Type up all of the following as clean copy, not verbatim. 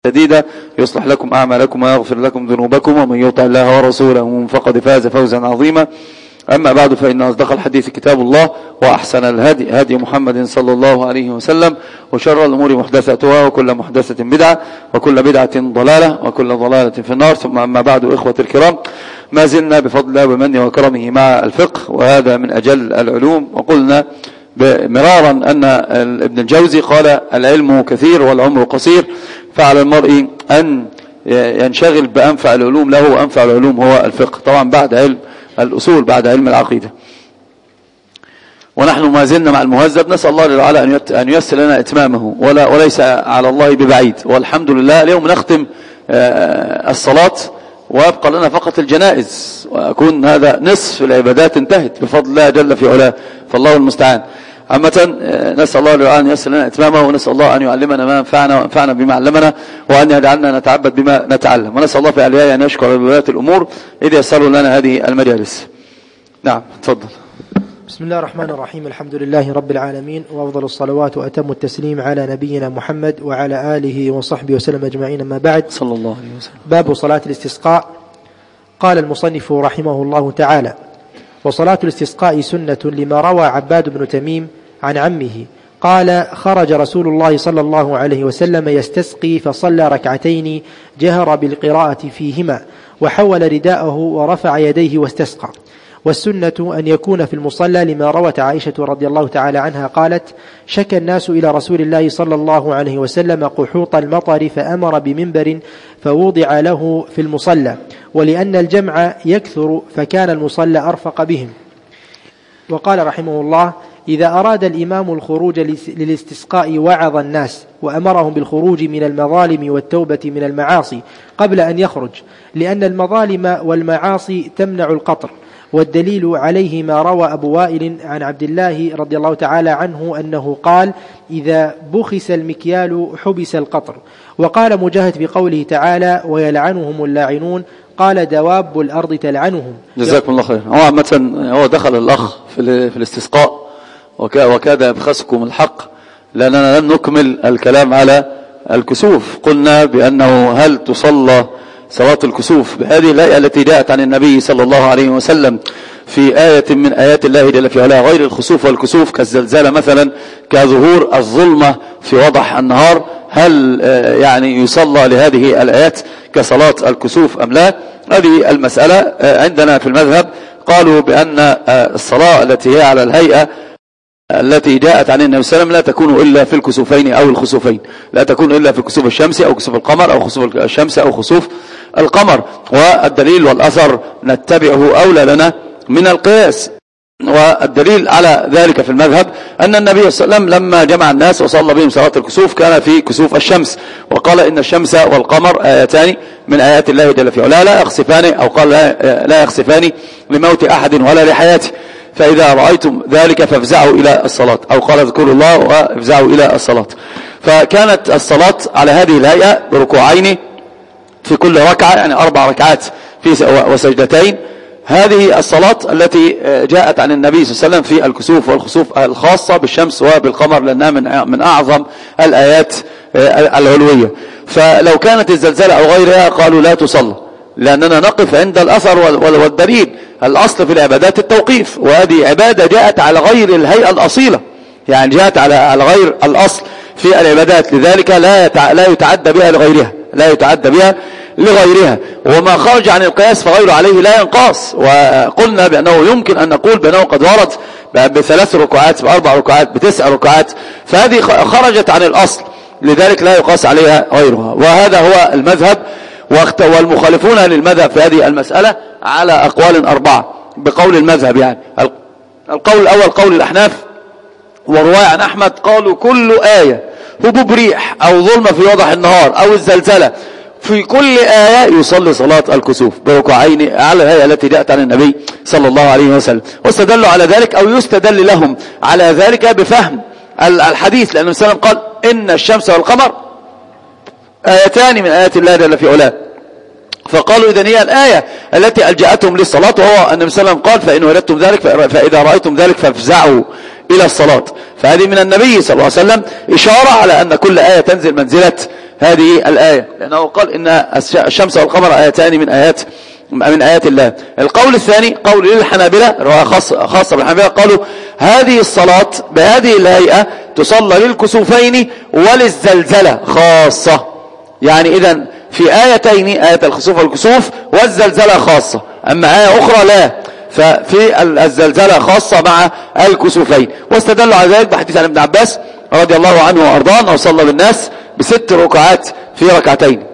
جديدة يصلح لكم أعمالكم ويغفر لكم ذنوبكم ومن يطع الله ورسوله فقد فاز فوزا عظيما. أما بعد فإن أصدق الحديث كتاب الله وأحسن الهدي هدي محمد صلى الله عليه وسلم وشر الأمور محدثاتها وكل محدثة بدعة وكل بدعة ضلالة وكل ضلالة في النار. ثم أما بعد إخوة الكرام، ما زلنا بفضل الله ومنه وكرمه مع الفقه، وهذا من أجل العلوم. وقلنا مرارا أن ابن الجوزي قال العلم كثير والعمر قصير، فعلى المرء أن ينشغل بأنفع العلوم له، وأنفع العلوم هو الفقه طبعا بعد علم الأصول، بعد علم العقيدة. ونحن ما زلنا مع المهذب، نسأل الله تعالى أن ييسر لنا إتمامه وليس على الله ببعيد. والحمد لله اليوم نختم الصلاة ويبقى لنا فقط الجنائز، ويكون هذا نصف العبادات انتهت بفضل الله جل في علاه، فالله المستعان. عامة نسأل الله تعالى أن ييسر لنا إتمامه، ونسأل الله أن يعلمنا ما ينفعنا وينفعنا بما علمنا، وأن يجعلنا نتعبد بما نتعلم. ونسأل الله في النهاية أن يشكر لولاة الأمور إذ يسروا لنا هذه المجالس. نعم تفضل. بسم الله الرحمن الرحيم. الحمد لله رب العالمين، وأفضل الصلوات وأتم التسليم على نبينا محمد وعلى آله وصحبه وسلم أجمعين. ما بعد، صلى الله عليه وسلم. باب صلاة الاستسقاء. قال المصنف رحمه الله تعالى: وصلاة الاستسقاء سنة، لما روى عباد بن تميم عن عمه قال: خرج رسول الله صلى الله عليه وسلم يستسقي فصلى ركعتين جهر بالقراءة فيهما، وحول رداءه ورفع يديه واستسقى. والسنة أن يكون في المصلى، لما روت عائشة رضي الله تعالى عنها قالت: شكى الناس إلى رسول الله صلى الله عليه وسلم قحوط المطر فأمر بمنبر فوضع له في المصلى، ولأن الجمع يكثر فكان المصلى أرفق بهم. وقال رحمه الله: إذا أراد الإمام الخروج للاستسقاء وعظ الناس وأمرهم بالخروج من المظالم والتوبة من المعاصي قبل أن يخرج، لأن المظالم والمعاصي تمنع القطر. والدليل عليه ما روى أبو وائل عن عبد الله رضي الله تعالى عنه أنه قال: إذا بخس المكيال حبس القطر. وقال مجاهد بقوله تعالى: ويلعنهم اللاعنون، قال: دواب الأرض تلعنهم. جزاكم الله خير. هو دخل الأخ في الاستسقاء وكاد يبخسكم الحق، لأننا لم نكمل الكلام على الكسوف. قلنا بأنه هل تصلى صلاة الكسوف بهذه الآية التي جاءت عن النبي صلى الله عليه وسلم في آية من آيات الله جل في علاه، غير الخسوف والكسوف كالزلزال مثلا، كظهور الظلمة في وضح النهار، هل يعني يصلى لهذه الآيات كصلاة الكسوف أم لا؟ هذه المسألة عندنا في المذهب قالوا بأن الصلاة التي هي على الهيئة التي جاءت عن النبي صلى الله عليه وسلم لا تكون إلا في الكسوفين أو الخسوفين، لا تكون إلا في كسوف الشمس أو كسوف القمر أو خسوف الشمس أو خسوف القمر. والدليل والأثر نتبعه أولى لنا من القياس. والدليل على ذلك في المذهب أن النبي صلى الله عليه وسلم لما جمع الناس وصلى بهم صلاة الكسوف كان في كسوف الشمس، وقال إن الشمس والقمر آيتان من آيات الله جل في علاه لا يخسفان، أو قال لا يخسفان لموت أحد ولا لحياته، فإذا رأيتم ذلك فافزعوا إلى الصلاة، أو قال اذكروا الله وافزعوا إلى الصلاة. فكانت الصلاة على هذه الهيئة بركوعين في كل ركعة، يعني 4 ركعات وسجدتين. هذه الصلاة التي جاءت عن النبي صلى الله عليه وسلم في الكسوف والخسوف الخاصة بالشمس وبالقمر، لأنها من أعظم الآيات العلوية. فلو كانت الزلزال أو غيرها قالوا لا تصلى، لأننا نقف عند الأثر والدليل. الأصل في العبادات التوقيف، وهذه عبادة جاءت على غير الهيئة الأصيلة، يعني جاءت على غير الأصل في العبادات، لذلك لا يتعدى بها لغيرها، لا يتعدى بها لغيرها. وما خرج عن القياس فغيره عليه لا ينقاس. وقلنا بأنه يمكن أن نقول بأنه قد ورد ب3 ركعات، ب4 ركعات، ب9 ركعات، فهذه خرجت عن الأصل، لذلك لا يقاس عليها غيرها. وهذا هو المذهب. والمخالفون للمذهب في هذه المسألة على أقوال 4 بقول المذهب. يعني القول الأول قول الأحناف ورواية عن أحمد، قالوا كل آية هبوب ريح أو ظلمة في وضح النهار أو الزلزلة، في كل آية يصلي صلاة الكسوف بركوعين على الهيئة التي جاءت عن النبي صلى الله عليه وسلم. واستدلوا على ذلك، أو يستدل لهم على ذلك بفهم الحديث، لأن النبي صلى الله عليه وسلم قال إن الشمس والقمر آيتان من آيات الله جل في علاه، فقالوا إذن هي الآية التي ألجأتهم للصلاة. وهو النبي صلى الله عليه وسلم قال فإن وجدتم ذلك فإذا رأيتم ذلك فافزعوا إلى الصلاة. فهذه من النبي صلى الله عليه وسلم إشارة على أن كل آية تنزل منزلة هذه الآية، لأنه قال إن الشمس والقمر آيتان من آيات الله. القول الثاني قول للحنابلة، رواية خاصة بالحنابلة، قالوا هذه الصلاة بهذه الهيئة تصلى للكسوفين وللزلزلة خاصة. يعني إذن في آيتين، آية الخسوف والكسوف والزلزلة خاصة، أما آية أخرى لا، ففي الزلزلة خاصة مع الكسوفين. واستدلوا على ذلك بحديث عن ابن عباس رضي الله عنه وأرضاه أنه صلى بالناس ب6 ركعات في ركعتين،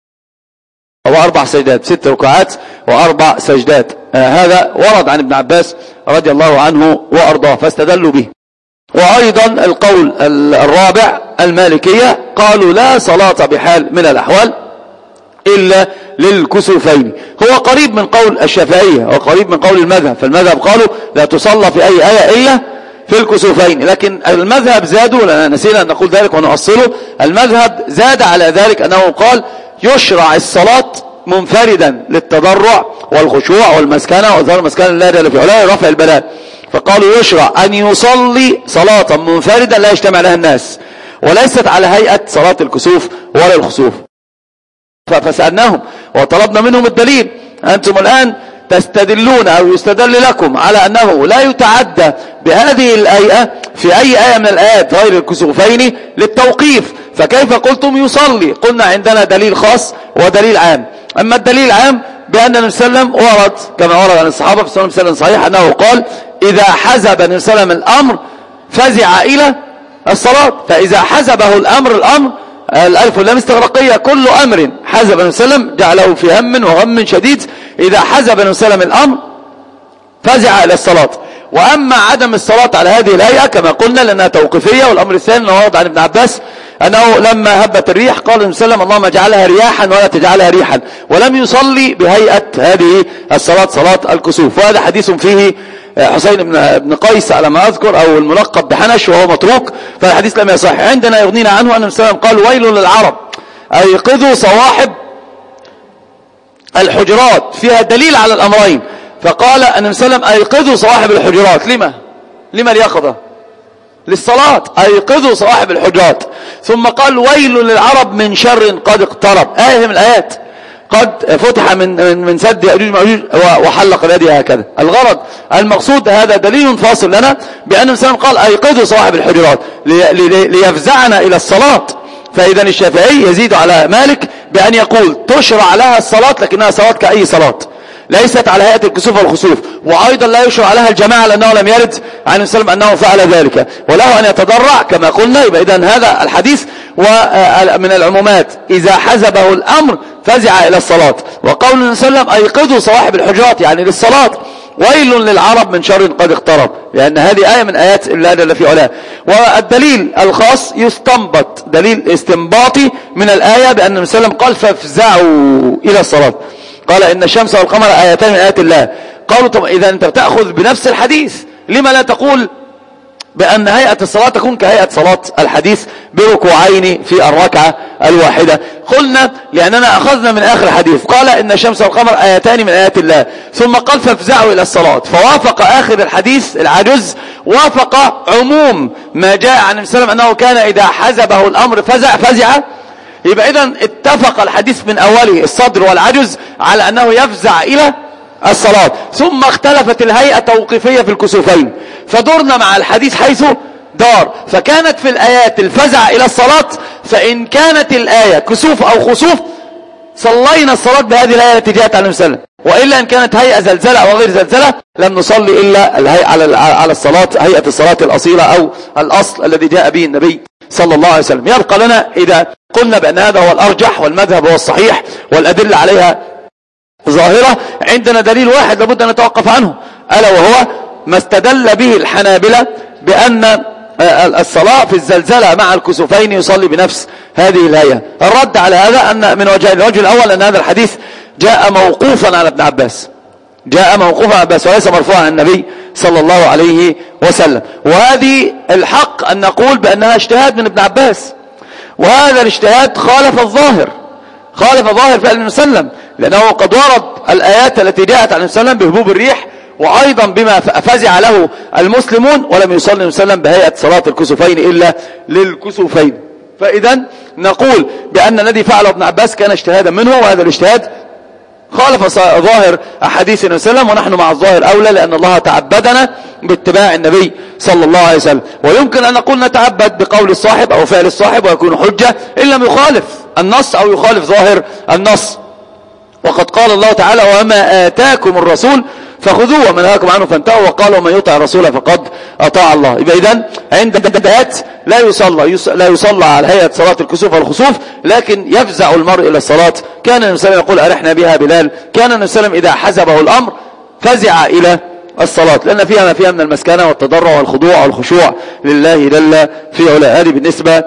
أو 4 سجدات، 6 ركعات و4 سجدات. هذا ورد عن ابن عباس رضي الله عنه وأرضاه فاستدلوا به. وأيضا القول الرابع المالكية قالوا لا صلاة بحال من الأحوال إلا للكسوفين. هو قريب من قول الشافعية وقريب من قول المذهب، فالمذهب قالوا لا تصلى في أي آية إلا في الكسوفين، لكن المذهب زادوا، لأننا نسينا أن نقول ذلك ونؤصله. المذهب زاد على ذلك أنه قال يشرع الصلاة منفردا للتضرع والخشوع والمسكنة وظهر المسكنة لا جل في علاه رفع البلاء، فقالوا يشرع أن يصلي صلاة منفردا لا يجتمع لها الناس، وليست على هيئة صلاة الكسوف ولا الخسوف. فسألناهم وطلبنا منهم الدليل. أنتم الآن تستدلون أو يستدل لكم على أنه لا يتعدى بهذه الآية في أي آية من الآيات غير الكسوفين للتوقيف، فكيف قلتم يصلي؟ قلنا عندنا دليل خاص ودليل عام. أما الدليل العام بأن النبي صلى الله عليه وسلم ورد كما ورد عن الصحابة في سنن مسلم صحيح أنه قال إذا حزب النبي صلى الله عليه وسلم الأمر فزع إلى الصلاة. فإذا حزبه الأمر الألف واللام استغرقية، كل أمر حزب النبي صلى الله عليه وسلم جعله في هم وغم شديد، إذا حزب النبي صلى الله عليه وسلم الأمر فزع إلى الصلاة. وأما عدم الصلاة على هذه الهيئة كما قلنا لأنها توقيفية. والأمر الثاني أنه ورد عن ابن عباس أنه لما هبت الريح قال النبي صلى الله عليه وسلم اللهم اجعلها رياحا ولا تجعلها ريحا، ولم يصلي بهيئة هذه الصلاة صلاة الكسوف. وهذا حديث فيه حسين بن قيس على ما أذكر أو الملقب بحنش وهو متروك، فالحديث لم يصح. عندنا يغنينا عنه أن النبي صلى الله عليه وسلم قال ويل للعرب أيقظوا صواحب الحجرات، فيها دليل على الأمرين. فقال النبي صلى الله عليه وسلم أيقظوا صواحب الحجرات، لما اليقظة؟ للصلاة، أيقظوا صواحب الحجرات. ثم قال ويل للعرب من شر قد اقترب، آية من الآيات، قد فتح من سد يأجوج ومأجوج وحلق اليد هكذا. الغرض المقصود هذا دليل فاصل لنا بأن النبي صلى الله عليه وسلم قال أيقظوا صواحب الحجرات ليفزعنا إلى الصلاة. فإذا الشافعي يزيد على مالك بأن يقول تشرع لها الصلاة لكنها صلاة كأي صلاة، ليست على هيئة الكسوف والخسوف. وأيضا لا يشرع لها الجماعة لأنه لم يرد عن النبي صلى الله عليه وسلم أنه فعل ذلك، وله أن يتضرع كما قلنا. يبقى إذن هذا الحديث ومن العمومات إذا حزبه الأمر فزع إلى الصلاة. وقول النبي صلى الله عليه وسلم أيقظوا صواحب الحجرات يعني للصلاة، ويل للعرب من شر قد اقترب، لأن هذه آية من آيات الله جل في علاه. والدليل الخاص يستنبط دليل استنباطي من الآية بأن النبي صلى الله عليه وسلم قال فافزعوا إلى الصلاة، قال إن الشمس والقمر آيتان من آيات الله. قالوا طب إذا أنت بتأخذ بنفس الحديث لما لا تقول بأن هيئة الصلاة تكون كهيئة صلاة الحديث بركوعين في الركعة الواحدة؟ قلنا لأننا أخذنا من آخر الحديث قال إن الشمس والقمر آيتان من آيات الله، ثم قال فافزعوا إلى الصلاة، فوافق آخر الحديث العجز وافق عموم ما جاء عن النبي صلى الله عليه وسلم أنه كان إذا حزبه الأمر فزع. يبقى إذن اتفق الحديث من أوله الصدر والعجز على أنه يفزع إلى الصلاة. ثم اختلفت الهيئة توقيفية في الكسوفين، فدرنا مع الحديث حيث دار، فكانت في الآيات الفزع إلى الصلاة، فإن كانت الآية كسوف أو خسوف صلينا الصلاة بهذه الآية التي جاءت عن النبي صلى الله عليه وسلم، وإلا إن كانت هيئة زلزلة أو غير زلزلة لم نصلي إلا على الصلاة هيئة الصلاة الأصيلة أو الأصل الذي جاء به النبي صلى الله عليه وسلم. يبقى لنا إذا قلنا بأن هذا هو الأرجح والمذهب هو الصحيح والأدلة عليها ظاهرة، عندنا دليل واحد لابد أن نتوقف عنه، ألا وهو ما استدل به الحنابلة بأن الصلاة في الزلزلة مع الكسوفين يصلي بنفس هذه الهيئة. الرد على هذا أن من وجهين: الوجه الأول أن هذا الحديث جاء موقوفا على ابن عباس، وليس مرفوعا عن النبي صلى الله عليه وسلم، وهذه الحق أن نقول بأنها اجتهاد من ابن عباس، وهذا الاجتهاد خالف الظاهر فعل النبي صلى الله عليه وسلم، لأنه قد ورد الآيات التي جاءت عن النبي صلى الله عليه وسلم بهبوب الريح وأيضا بما فزع له المسلمون، ولم يصلي النبي صلى الله عليه وسلم بهيئة صلاة الكسوفين إلا للكسوفين. فإذا نقول بأن الذي فعله ابن عباس كان اجتهادا منه، وهذا الاجتهاد خالف ظاهر أحاديث النبي صلى الله عليه وسلم، ونحن مع الظاهر أولى، لأن الله تعبدنا باتباع النبي صلى الله عليه وسلم. ويمكن أن نقول نتعبد بقول الصاحب أو فعل الصاحب ويكون حجة إن لم يخالف النص أو يخالف ظاهر النص. وقد قال الله تعالى: وما آتاكم الرسول فخذوه وما نهاكم عنه فانتهوا، وقال: ومن يطع الرسول فقد أطاع الله. يبقى إذن عند هيئات لا يصلى على هيئة صلاة الكسوف والخسوف، لكن يفزع المرء إلى الصلاة. كان النبي صلى الله عليه وسلم يقول: أرحنا بها بلال. كان النبي صلى الله عليه وسلم إذا حزبه الأمر فزع إلى الصلاة، لأن فيها ما فيها من المسكنة والتضرع والخضوع والخشوع لله جل في علاه. هذه بالنسبة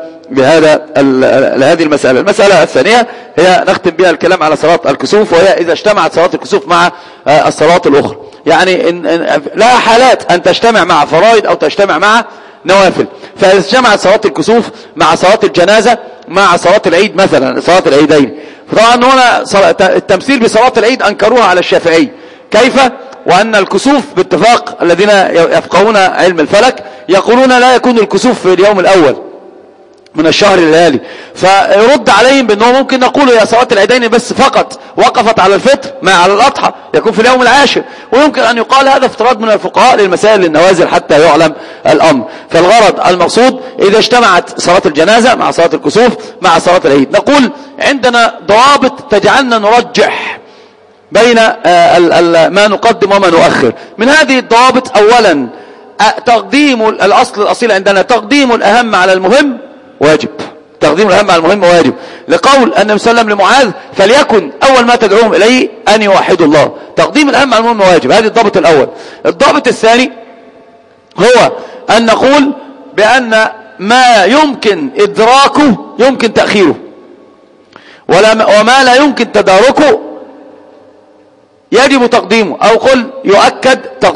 لهذه المسألة. المسألة الثانية هي نختم بها الكلام على صلاة الكسوف، وهي إذا اجتمعت صلاة الكسوف مع الصلاة الأخرى. يعني لا حالات أن تجتمع مع فرائض أو تجتمع مع نوافل. فإذا اجتمعت صلاة الكسوف مع صلاة الجنازة مع صلاة العيد مثلا، صلاة العيدين، فطبعا هنا التمثيل بصلاة العيد أنكروها على الشافعي. كيف؟ وأن الكسوف باتفاق الذين يفقهون علم الفلك يقولون لا يكون الكسوف في اليوم الأول من الشهر الليالي، فيرد عليهم بأنه ممكن نقول يا صلاة العيدين بس فقط وقفت على الفطر ما على الأضحى يكون في اليوم العاشر. ويمكن أن يقال هذا افتراض من الفقهاء للمسائل النوازل حتى يعلم الأمر. فالغرض المقصود إذا اجتمعت صلاة الجنازة مع صلاة الكسوف مع صلاة العيد، نقول عندنا ضوابط تجعلنا نرجح بين ما نقدم وما نؤخر. من هذه الضوابط أولا تقديم الأصل عندنا تقديم الأهم على المهم واجب. تقديم الأهم على المهم واجب، لقول النبي صلى الله عليه وسلم لمعاذ: فليكن أول ما تدعوهم إليه أن يوحدوا الله. تقديم الأهم على المهم واجب، هذا الضابط الأول. الضابط الثاني هو أن نقول بأن ما يمكن إدراكه يمكن تأخيره، وما لا يمكن تداركه يجب تقديمه، أو قل يؤكد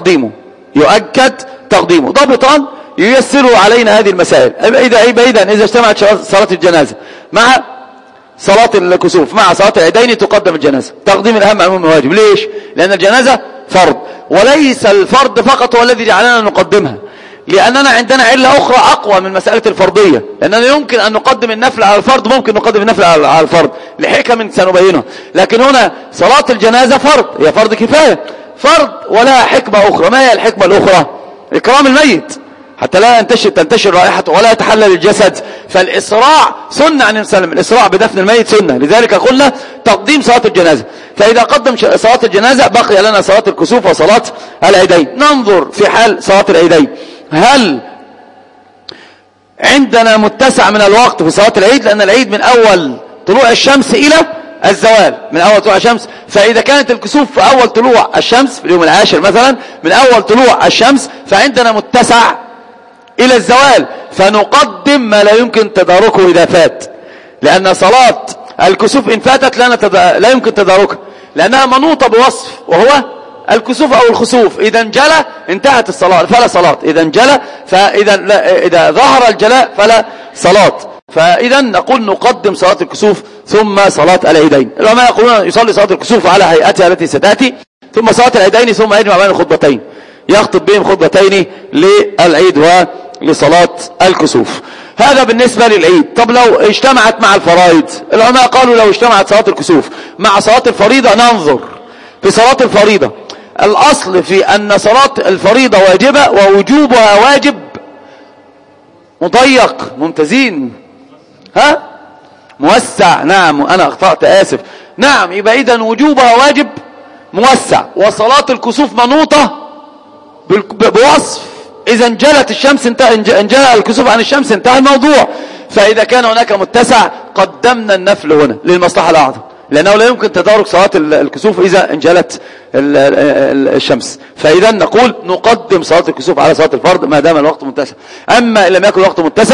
تقديمه. ضابطان ييسروا علينا هذه المسائل. إذا اجتمعت صلاة الجنازة مع صلاة الكسوف مع صلاة العيدين تقدم الجنازة. تقديم الأهم على المهم واجب. ليش؟ لأن الجنازة فرض، وليس الفرض فقط هو الذي جعلنا نقدمها، لأننا عندنا علة أخرى أقوى من مسألة الفرضية، لأننا يمكن أن نقدم النفل على الفرض، ممكن نقدم النفل على الفرض لحكم سنبينها. لكن هنا صلاة الجنازة فرض، هي فرض كفاية، فرض ولها حكمة أخرى. ما هي الحكمة الأخرى؟ إكرام الميت حتى لا تنتشر رائحته ولا يتحلل الجسد. فالإسراع سنة عن السلام، الإسراع بدفن الميت سنة، لذلك قلنا تقديم صلاة الجنازة. فإذا قدم صلاة الجنازة بقي لنا صلاة الكسوف وصلاة العيدين. ننظر في حال صلاة العيدين، هل عندنا متسع من الوقت في صلاة العيد؟ لأن العيد من أول طلوع الشمس إلى الزوال، من أول طلوع الشمس. فإذا كانت الكسوف في أول طلوع الشمس في اليوم العاشر مثلا، من أول طلوع الشمس، فعندنا متسع إلى الزوال، فنقدم ما لا يمكن تداركه إذا فات، لأن صلاة الكسوف إن فاتت لا يمكن تداركها، لأنها منوطة بوصف وهو الكسوف أو الخسوف. إذا انجلى انتهت الصلاة فلا صلاة، إذا انجلى إذا ظهر الجلاء فلا صلاة. فإذا نقول نقدم صلاة الكسوف ثم صلاة العيدين. العلماء يقولون يصلي صلاة الكسوف على هيئتها التي ستأتي، ثم صلاة العيدين، ثم يجمع بين الخطبتين، يخطب بهم خطبتين للعيد ولصلاة الكسوف. هذا بالنسبة للعيد. طب لو اجتمعت مع الفرائض، العلماء قالوا لو اجتمعت صلاة الكسوف مع صلاة الفريضة ننظر في صلاة الفريضة. الأصل في أن صلاة الفريضة واجبة ووجوبها واجب مضيق. ممتازين، ها؟ موسع. نعم، أنا أخطأت، آسف. نعم، يبقى إذن وجوبها واجب موسع، وصلاة الكسوف منوطة بوصف. إذا انجلت الشمس انجلى الكسوف عن الشمس انتهى الموضوع. فإذا كان هناك متسع قدمنا النفل هنا للمصلحة الأعظم، لأنه لا يمكن تدارك صلاة الكسوف إذا انجلت الشمس. فإذا نقول نقدم صلاة الكسوف على صلاة الفرض ما دام الوقت متسع. أما إن لم يكن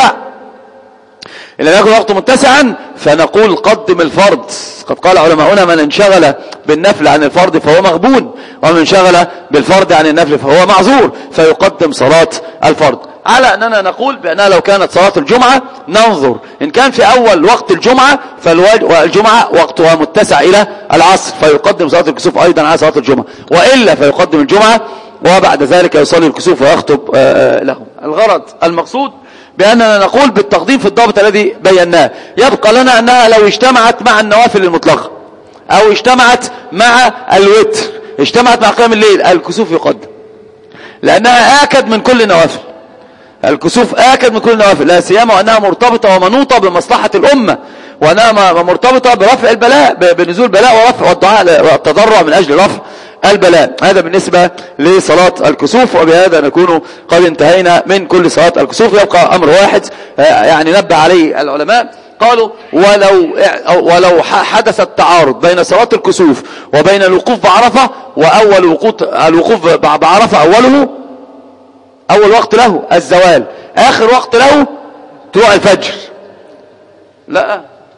الوقت متسعا فنقول قدم الفرض. قد قال علماؤنا: من انشغل بالنفل عن الفرض فهو مغبون، ومن انشغل بالفرض عن النفل فهو معذور، فيقدم صلاة الفرض. على أننا نقول بأنها لو كانت صلاة الجمعة ننظر إن كان في أول وقت الجمعة والجمعة وقتها متسع إلى العصر فيقدم صلاة الكسوف أيضا على صلاة الجمعة، وإلا فيقدم الجمعة وبعد ذلك يصلي الكسوف ويخطب لهم. الغرض المقصود بأننا نقول بالتقديم في الضابط الذي بيناه. يبقى لنا أنها لو اجتمعت مع النوافل المطلقة أو اجتمعت مع الوتر، اجتمعت مع قيام الليل، الكسوف يقدم، لأنها آكد من كل النوافل. الكسوف آكد من كل النوافل، لا سيما وأنها مرتبطة ومنوطة بمصلحة الأمة، وأنها مرتبطة برفع البلاء، بنزول البلاء ورفع والدعاء والتضرع من أجل رفع البلاء. هذا بالنسبة لصلاة الكسوف. وبهذا نكون قد انتهينا من كل صلاة الكسوف. يبقى أمر واحد يعني نبه عليه العلماء، قالوا ولو حدث التعارض بين صلاة الكسوف وبين الوقوف بعرفة، وأول الوقوف بعرفة أول وقت له الزوال، آخر وقت له طلوع الفجر. لا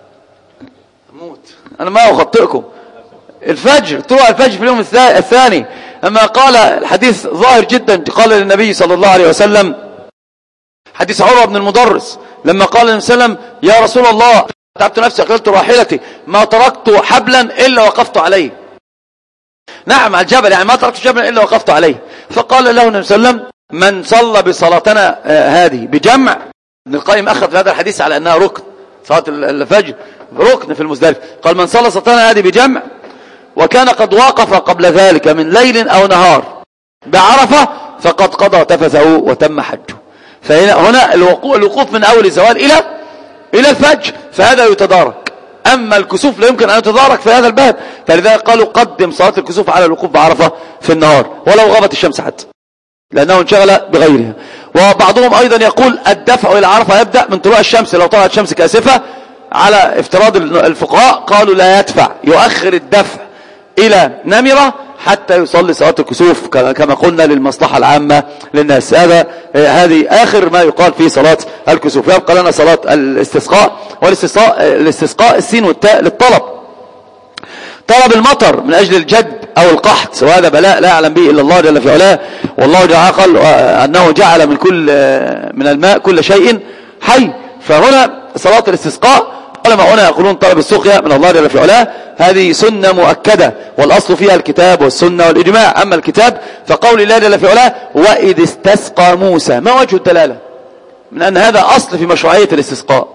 موت، أنا ما أخطئكم، الفجر، طلوع الفجر في اليوم الثاني. أما قال الحديث ظاهر جدا، قال للنبي صلى الله عليه وسلم حديث عروة بن المدرس لما قال النبي صلى الله عليه وسلم يا رسول الله تعبت نفسي أقلت راحلتي ما تركت حبلا إلا وقفت عليه. نعم على الجبل، يعني ما تركت جبلا إلا وقفت عليه. فقال له النبي صلى الله عليه وسلم من صلى بصلاتنا هذه بجمع. ابن القيم أخذ هذا الحديث على أنها ركن، صلاة الفجر ركن في المزدلفة. قال من صلى صلاتنا هذه بجمع وكان قد وقف قبل ذلك من ليل أو نهار بعرفة فقد قضى تفثه وتم حجه. فهنا الوقوف من أول الزوال إلى الفجر، فهذا يتدارك. أما الكسوف لا يمكن أن يتدارك في هذا الباب، فلذلك قالوا قدم صلاة الكسوف على الوقوف بعرفة في النهار ولو غابت الشمس حتى، لأنه انشغل بغيرها. وبعضهم أيضا يقول الدفع إلى عرفة يبدأ من طلوع الشمس، لو طلعت الشمس كاسفة على افتراض الفقهاء قالوا لا يدفع، يؤخر الدفع إلى نمرة حتى يصلي صلاة الكسوف كما قلنا للمصلحة العامة للناس. هذه آخر ما يقال في صلاة الكسوف. يبقى لنا صلاة الاستسقاء، والاستسقاء السين والتاء للطلب، طلب المطر من أجل الجدب أو القحط، وهذا بلاء لا يعلم به إلا الله جل في علاه. والله جل قال أنه جعل من الماء كل شيء حي. فهنا صلاة الاستسقاء علماء هنا يقولون طلب السقيا من الله جل في علاه، هذه سنة مؤكدة، والأصل فيها الكتاب والسنة والإجماع. أما الكتاب فقول الله جل في علاه وإذ استسقى موسى، ما وجه الدلالة من أن هذا أصل في مشروعية الاستسقاء؟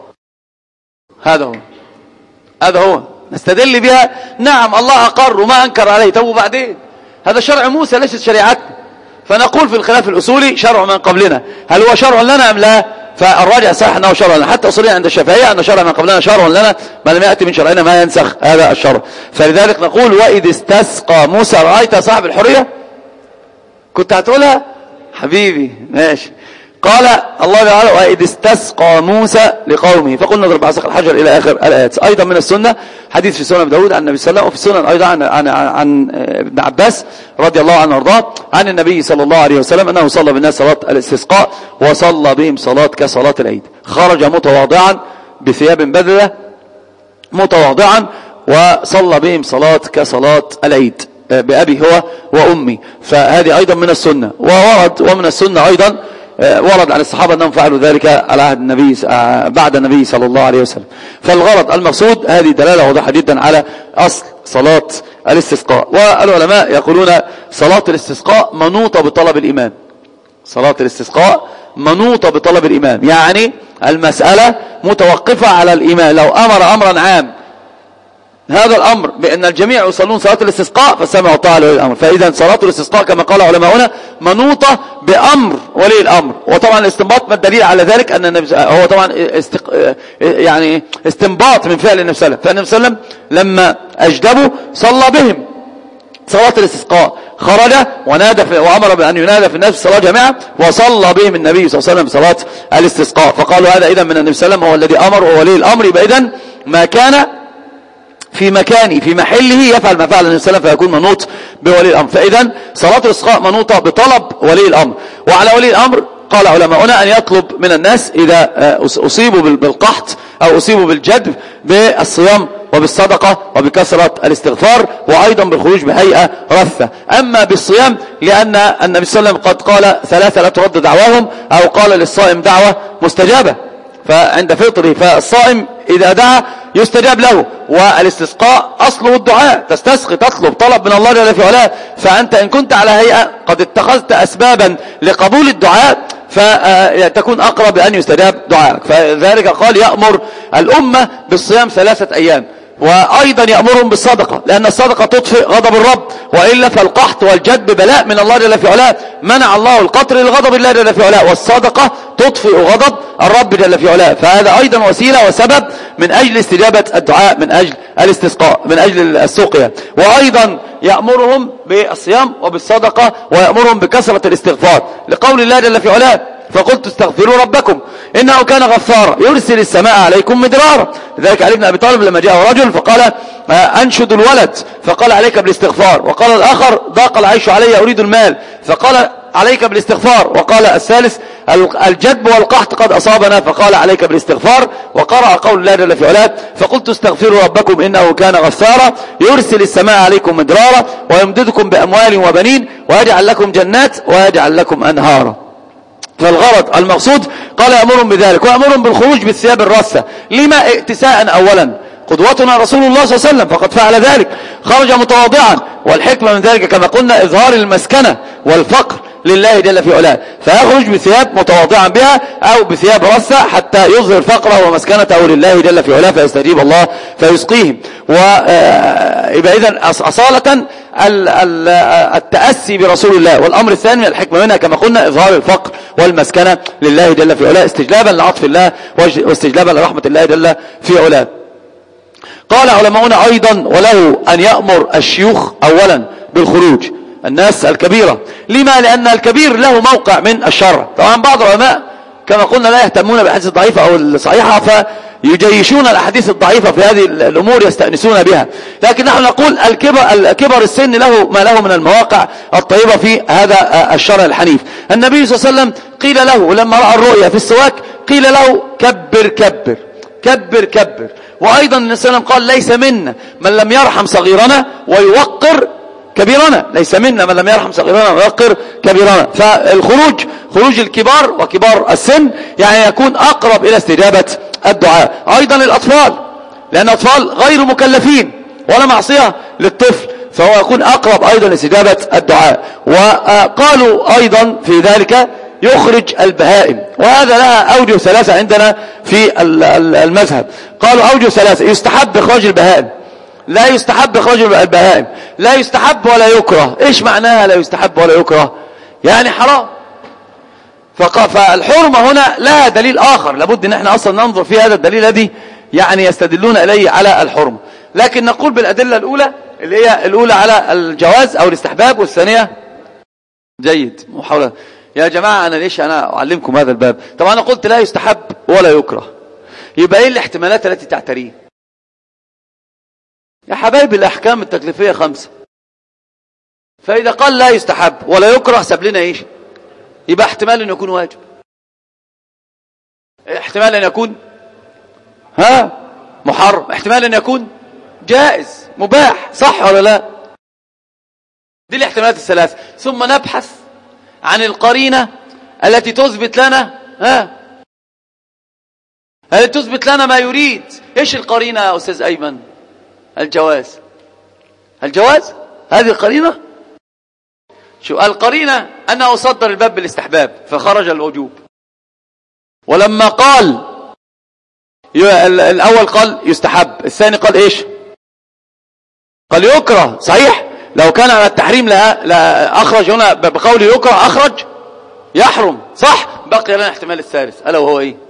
هذا هو نستدل بها. نعم الله أقر وما أنكر عليه، طب وبعدين هذا شرع موسى ليست شريعتنا. فنقول في الخلاف الأصولي شرع من قبلنا، هل هو شرع لنا أم لا؟ فالراجع صحيح أنه شرع لنا، حتى أصوليا عند الشافعية أن شرع من قبلنا شرع لنا ما لم يأتي من شرعنا ما ينسخ هذا الشرع. فلذلك نقول وإذ استسقى موسى، رأيت صاحب الحرية؟ كنت هتقولها حبيبي ماشي. قال الله تعالى وإذ استسقى موسى لقومه فقلنا اضرب بعصاك الحجر إلى آخر الآيات. أيضا من السنة حديث في سنن داود عن النبي صلى الله عليه وسلم، وفي السنن أيضا عن ابن عباس رضي الله عنه وارضاه عن النبي صلى الله عليه وسلم أنه صلى بالناس صلاة الاستسقاء وصلى بهم صلاة كصلاة العيد. خرج متواضعا بثياب بذلة متواضعا وصلى بهم صلاة كصلاة العيد بأبي هو وأمي. فهذه أيضا من السنة. ومن السنة أيضا ورد عن الصحابة أنهم فعلوا ذلك على عهد النبي بعد النبي صلى الله عليه وسلم. فالغرض المقصود هذه دلالة واضحة جدا على أصل صلاة الاستسقاء. والعلماء يقولون صلاة الاستسقاء منوطة بطلب الإمام. صلاة الاستسقاء منوطة بطلب الإمام، يعني المسألة متوقفة على الإمام. لو أمر أمرا عام هذا الأمر بأن الجميع يصلون صلاة الاستسقاء فسمعوا طاعة لولي الأمر. فإذا صلاة الاستسقاء كما قال علماؤنا منوطة بأمر ولي الأمر. وطبعا الاستنباط ما الدليل على ذلك أن النبي هو طبعا يعني استنباط من فعل النبي صلى الله عليه وسلم. فالنبي صلى الله عليه وسلم لما أجدبوا صلى بهم صلاة الاستسقاء، خرج ونادى وأمر بأن ينادى في الناس صلاة جماعة وصلى بهم النبي صلى الله عليه وسلم صلاة الاستسقاء. فقالوا هذا إذن من النبي صلى الله عليه وسلم هو الذي أمر وولي الأمر، يبقى إذن ما كان في مكانه في محله يفعل ما فعل النبي صلى الله عليه وسلم فيكون منوط بولي الأمر. فإذا صلاة الاستسقاء منوطة بطلب ولي الأمر. وعلى ولي الأمر قال علماؤنا أن يطلب من الناس إذا أصيبوا بالقحط أو أصيبوا بالجدب بالصيام وبالصدقة وبكثرة الاستغفار، وأيضا بالخروج بهيئة رثة. أما بالصيام لأن النبي صلى الله عليه وسلم قد قال ثلاثة لا ترد دعواهم، أو قال للصائم دعوة مستجابة فعند فطره، فالصائم إذا دعا يستجاب له. والاستسقاء أصله الدعاء، تستسقي تطلب طلب من الله جل في علاه. فأنت إن كنت على هيئة قد اتخذت أسبابا لقبول الدعاء فتكون أقرب أن يستجاب دعائك. فذلك قال يأمر الأمة بالصيام 3 أيام، وأيضا يأمرهم بالصدقة، لأن الصدقة تطفئ غضب الرب، وإلا فالقحط والجدب بلاء من الله جل في علاه. منع الله القطر لغضب الله جل في علاه، والصدقة تطفئ غضب الرب جل في علاه. فهذا أيضا وسيلة وسبب من أجل استجابة الدعاء، من أجل الاستسقاء، من أجل السقيا. وأيضا يأمرهم بالصيام وبالصدقة، ويأمرهم بكثرة الاستغفار، لقول الله جل في علاه فقلت استغفروا ربكم إنه كان غفارا يرسل السماء عليكم مدرارا. لذلك علي بن أبي طالب لما جاءه رجل فقال أنشد الولد، فقال عليك بالاستغفار. وقال الآخر ضاق العيش علي أريد المال، فقال عليك بالاستغفار. وقال الثالث الجدب والقحط قد أصابنا، فقال عليك بالاستغفار. وقرأ قول الله جل في علاه فقلت استغفروا ربكم إنه كان غفارا يرسل السماء عليكم مدرارا ويمددكم بأموال وبنين ويجعل لكم جنات ويجعل لكم أنهارا. فالغرض المقصود قال يأمرهم بذلك، ويأمرهم بالخروج بالثياب الرثة. لما؟ ائتساء أولا، قدوتنا رسول الله صلى الله عليه وسلم فقد فعل ذلك، خرج متواضعا، والحكمة من ذلك كما قلنا إظهار المسكنة والفقر لله جل في علاه، فيخرج بثياب متواضعا بها أو بثياب رثة حتى يظهر فقره ومسكنته لله جل في علاه، فيستجيب الله فيسقيهم. ويبقى إذن أصالة التأسي برسول الله. والأمر الثاني من الحكمة منها كما قلنا إظهار الفقر والمسكنة لله جل في علاه، استجلابا لعطف الله واستجلابا لرحمة الله جل في علاه. قال علماؤنا أيضا وله أن يأمر الشيوخ أولا بالخروج، الناس الكبيرة. لما؟ لأن الكبير له موقع من الشرع. طبعا بعض العلماء كما قلنا لا يهتمون بالأحاديث الضعيفة أو الصحيحة، فيجيشون الأحاديث الضعيفة في هذه الأمور يستأنسون بها. لكن نحن نقول الكبر السن له ما له من المواقع الطيبة في هذا الشرع الحنيف. النبي صلى الله عليه وسلم قيل له لما رأى الرؤيا في السواك قيل له كبر كبر كبر كبر. وأيضا النبي صلى الله عليه وسلم قال ليس منا من لم يرحم صغيرنا ويوقر كبيرنا، ليس منا من لم يرحم صغيرنا ويوقر كبيرنا. فالخروج خروج الكبار وكبار السن يعني يكون أقرب إلى استجابة الدعاء. أيضا الأطفال، لأن الأطفال غير مكلفين ولا معصية للطفل، فهو يكون أقرب أيضا لاستجابة الدعاء. وقالوا أيضا في ذلك يخرج البهائم، وهذا لها أوجه 3 عندنا في المذهب. قالوا أوجه 3: يستحب إخراج البهائم، لا يستحب إخراج البهائم، لا يستحب ولا يكره. إيش معناها لا يستحب ولا يكره؟ يعني حرام. فالحرمة هنا لها دليل آخر، لابد ان احنا اصلا ننظر في هذا الدليل الذي يعني يستدلون اليه على الحرمة. لكن نقول بالأدلة الأولى اللي هي الأولى على الجواز أو الاستحباب، والثانية جيد محاولة. يا جماعة أنا ليش أنا أعلمكم هذا الباب؟ طبعا أنا قلت لا يستحب ولا يكره، يبقى إيه الاحتمالات التي تعتريه؟ يا حبايب الأحكام التكليفية 5، فإذا قال لا يستحب ولا يكره ساب لنا إيش؟ يبقى احتمال أن يكون واجب، احتمال أن يكون محرم، احتمال أن يكون جائز مباح، صح ولا لا؟ دي الاحتمالات الثلاث. ثم نبحث عن القرينة التي تثبت لنا التي تثبت لنا ما يريد. ايش القرينة يا أستاذ أيمن؟ الجواز. الجواز هذه القرينة. شو القرينة؟ أنه صدر الباب بالاستحباب فخرج الوجوب. ولما قال الأول قال يستحب، الثاني قال إيش؟ قال يكره. صحيح لو كان على التحريم لا أخرج هنا بقول يكره، أخرج يحرم، صح. بقي لنا الاحتمال الثالث ألا وهو إيه؟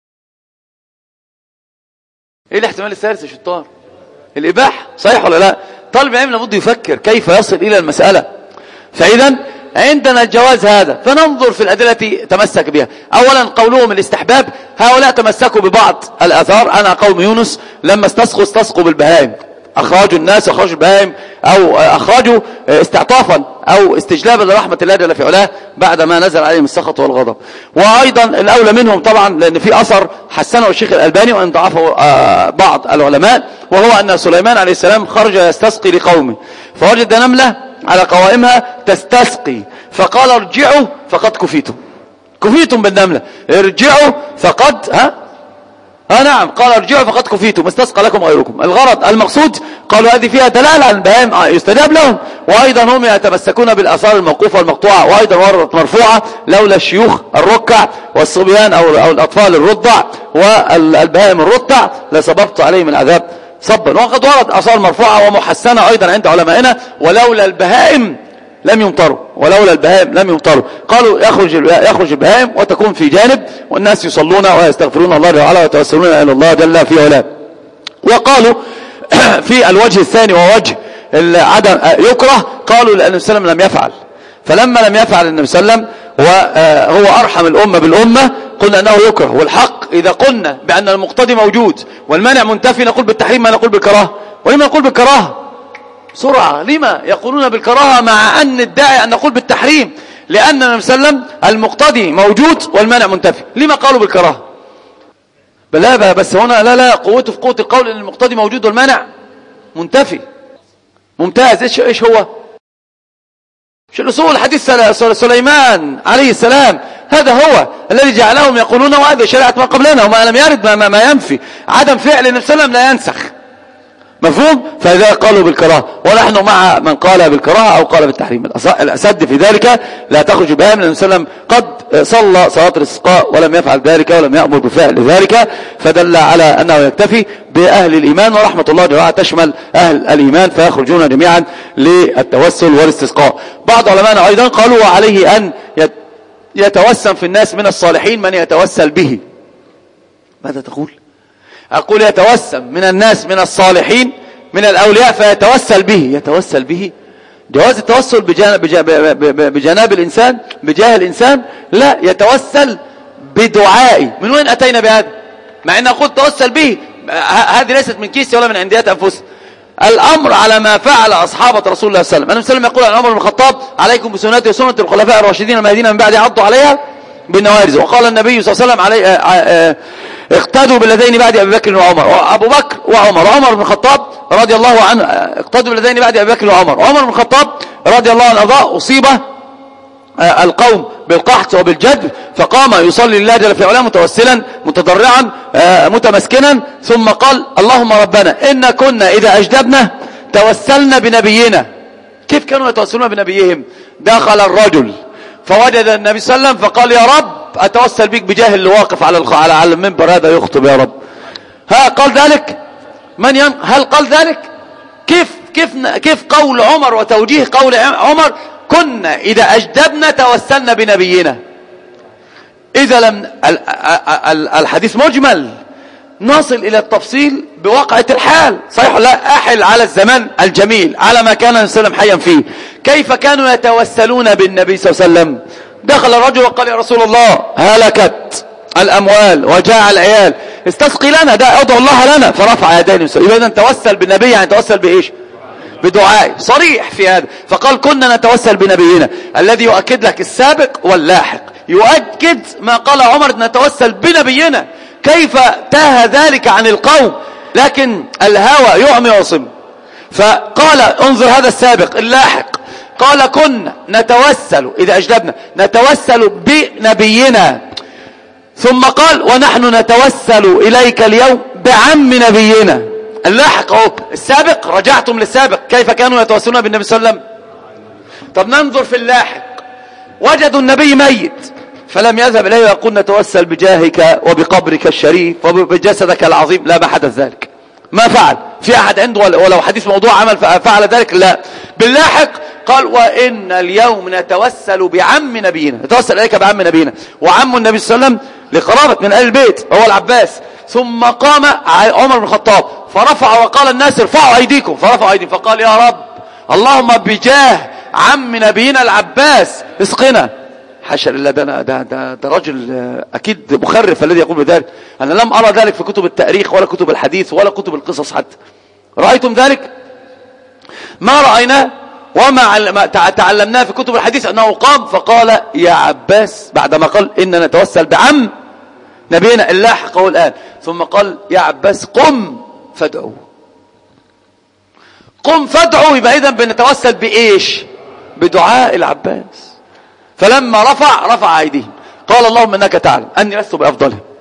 إيه الاحتمال الثالث يا شطار؟ الإباحة، صحيح ولا لا؟ طالب العلم لابد يفكر كيف يصل إلى المسألة. فإذا عندنا الجواز هذا، فننظر في الأدلة التي تمسك بها. أولا قولهم الاستحباب، هؤلاء تمسكوا ببعض الآثار. أنا قوم يونس لما استسقوا بالبهائم، أخرجوا الناس، أخرجوا البهائم، أو أخرجوا استعطافا أو استجلابا لرحمة الله جل في علاه بعد ما نزل عليهم السخط والغضب. وأيضا الأولى منهم طبعا لأن في أثر حسنه الشيخ الألباني وإن ضعفه بعض العلماء، وهو أن سليمان عليه السلام خرج يستسقي لقومه فوجد نملة على قوائمها تستسقي، فقال ارجعوا فقد كفيتم بالنملة، ارجعوا فقد نعم. قال ارجعوا فقد كفيتم استسقى لكم غيركم. الغرض المقصود قالوا هذه فيها دلالة على البهائم يستجاب لهم، وأيضا هم يتمسكون بالآثار الموقوفة والمقطوعة، وأيضا وردت مرفوعة لولا الشيوخ الركع والصبيان أو الأطفال الرضع والبهائم الرضع لسببت عليهم العذاب صبا. وقد ورد آثار مرفوعة ومحسنة أيضا عند علمائنا ولولا البهائم لم يمطروا، ولولا البهائم لم يمطروا. قالوا يخرج البهائم وتكون في جانب والناس يصلون ويستغفرون الله تعالى ويتوسلون إلى الله جل في علاه. وقالوا في الوجه الثاني ووجه عدم يكره، قالوا لأن النبي صلى الله عليه وسلم لم يفعل، فلما لم يفعل النبي صلى الله عليه وسلم وهو أرحم الأمة بالأمة قلنا أنه يكره. والحق إذا قلنا بأن المقتضي موجود والمانع منتفي نقول بالتحريم ما نقول بالكراهة. ولما نقول بالكراهة سرعة؟ لما يقولون بالكراهة مع أن الداعي أن نقول بالتحريم؟ لأن النبي صلى الله عليه وسلم المقتضي موجود والمانع منتفي. لما قالوا بالكراهة؟ بلا بس هنا لا قوته في قوة القول أن المقتضي موجود والمانع منتفي. ممتاز. إيش هو؟ مش الأصول حديث سليمان عليه السلام، هذا هو الذي جعلهم يقولون وهذا شريعة ما قبلنا وما لم يرد ما ينفي عدم فعل النبي صلى الله عليه وسلم لا ينسخ. مفهوم؟ فإذا قالوا بالكراهة، ونحن مع من قال بالكراهة أو قال بالتحريم. الأسد في ذلك لا تخرج بها من النبي صلى الله عليه وسلم قد صلى صلاة الاستسقاء ولم يفعل ذلك ولم يأمر بفعل ذلك، فدل على أنه يكتفي بأهل الإيمان، ورحمة الله جل وعلا تشمل أهل الإيمان فيخرجون جميعا للتوسل والاستسقاء. بعض علماء أيضا قالوا وعليه أن يتوسم في الناس من الصالحين من يتوسل به. ماذا تقول؟ أقول يتوسم من الناس من الصالحين من الأولياء فيتوسل به. يتوسل به؟ جواز التوسل بجناب الإنسان بجاه الإنسان؟ لا، يتوسل بدعائي. من وين أتينا بهذا؟ مع أن أقول توسل به، هذه ليست من كيسي ولا من عنديات أنفسهم. الأمر على ما فعل أصحابة رسول الله صلى الله عليه وسلم. يقول عن عمر بن الخطاب عليكم بسنتي وسنة الخلفاء الراشدين المهديين من بعد عضوا عليها بالنوارز. وقال النبي صلى الله عليه وسلم اقتدوا بالذين بعد أبي بكر وعمر. وأبو بكر وعمر بن الخطاب رضي الله عنه اقتدوا بالذين بعد أبي بكر وعمر. وعمر بن الخطاب رضي الله عنه أصيب القوم بالقحط وبالجدب فقام يصلي لله جل في علاه متوسلا متضرعا متمسكنا، ثم قال اللهم ربنا إن كنا إذا أجدبنا توسلنا بنبينا. كيف كانوا يتوسلون بنبيهم؟ دخل الرجل فوجد النبي صلى الله عليه وسلم فقال يا رب أتوسل بك بجاه اللي واقف على المنبر هذا يخطب يا رب. قال ذلك؟ هل قال ذلك؟ كيف قول عمر وتوجيه قول عمر كنا إذا أجدبنا توسلنا بنبينا؟ إذا لم الحديث مجمل نصل إلى التفصيل بواقعة الحال. صحيح لا أحل على الزمان الجميل على ما كان النبي صلى الله عليه وسلم حيا فيه. كيف كانوا يتوسلون بالنبي صلى الله عليه وسلم؟ دخل الرجل وقال يا رسول الله هلكت الأموال وجاع العيال استسقي لنا، ادعو الله لنا. فرفع يديه. يبقى إذا توسل بالنبي يعني توسل بإيش؟ بدعاء صريح في هذا. فقال كنا نتوسل بنبينا الذي يؤكد لك السابق واللاحق، يؤكد ما قال عمر نتوسل بنبينا. كيف تاه ذلك عن القوم؟ لكن الهوى يعمي ويصم. فقال انظر هذا السابق اللاحق قال كنا نتوسل إذا أجدبنا نتوسل بنبينا، ثم قال ونحن نتوسل إليك اليوم بعم نبينا. اللاحق اهو، السابق رجعتم للسابق كيف كانوا يتوسلون بالنبي صلى الله عليه وسلم. طب ننظر في اللاحق، وجدوا النبي ميت فلم يذهب إليه ويقول نتوسل بجاهك وبقبرك الشريف وبجسدك العظيم. لا، ما حدث ذلك، ما فعل. في أحد عنده ولو حديث موضوع عمل فعل ذلك؟ لا. باللاحق قال وإن اليوم نتوسل بعم نبينا، نتوسل إليك بعم نبينا. وعم النبي صلى الله عليه وسلم لقرابة من أهل البيت هو العباس. ثم قام عمر بن الخطاب فرفع وقال الناس ارفعوا أيديكم، فرفعوا أيديهم فقال يا رب اللهم بجاه عم نبينا العباس اسقنا. حاشا لله، ده رجل أكيد مخرف الذي يقول بذلك. أنا لم أرى ذلك في كتب التاريخ ولا كتب الحديث ولا كتب القصص حتى. رأيتم ذلك؟ ما رأينا وما تعلمناه في كتب الحديث أنه قام فقال يا عباس بعدما قال إننا نتوسل بعم نبينا اللاحق هو الآن، ثم قال يا عباس قم فادعو. قم فادعو، يبقى إذن بنتوسل بإيش؟ بدعاء العباس. فلما رفع أيديهم قال اللهم إنك تعلم أني لست بأفضلهم.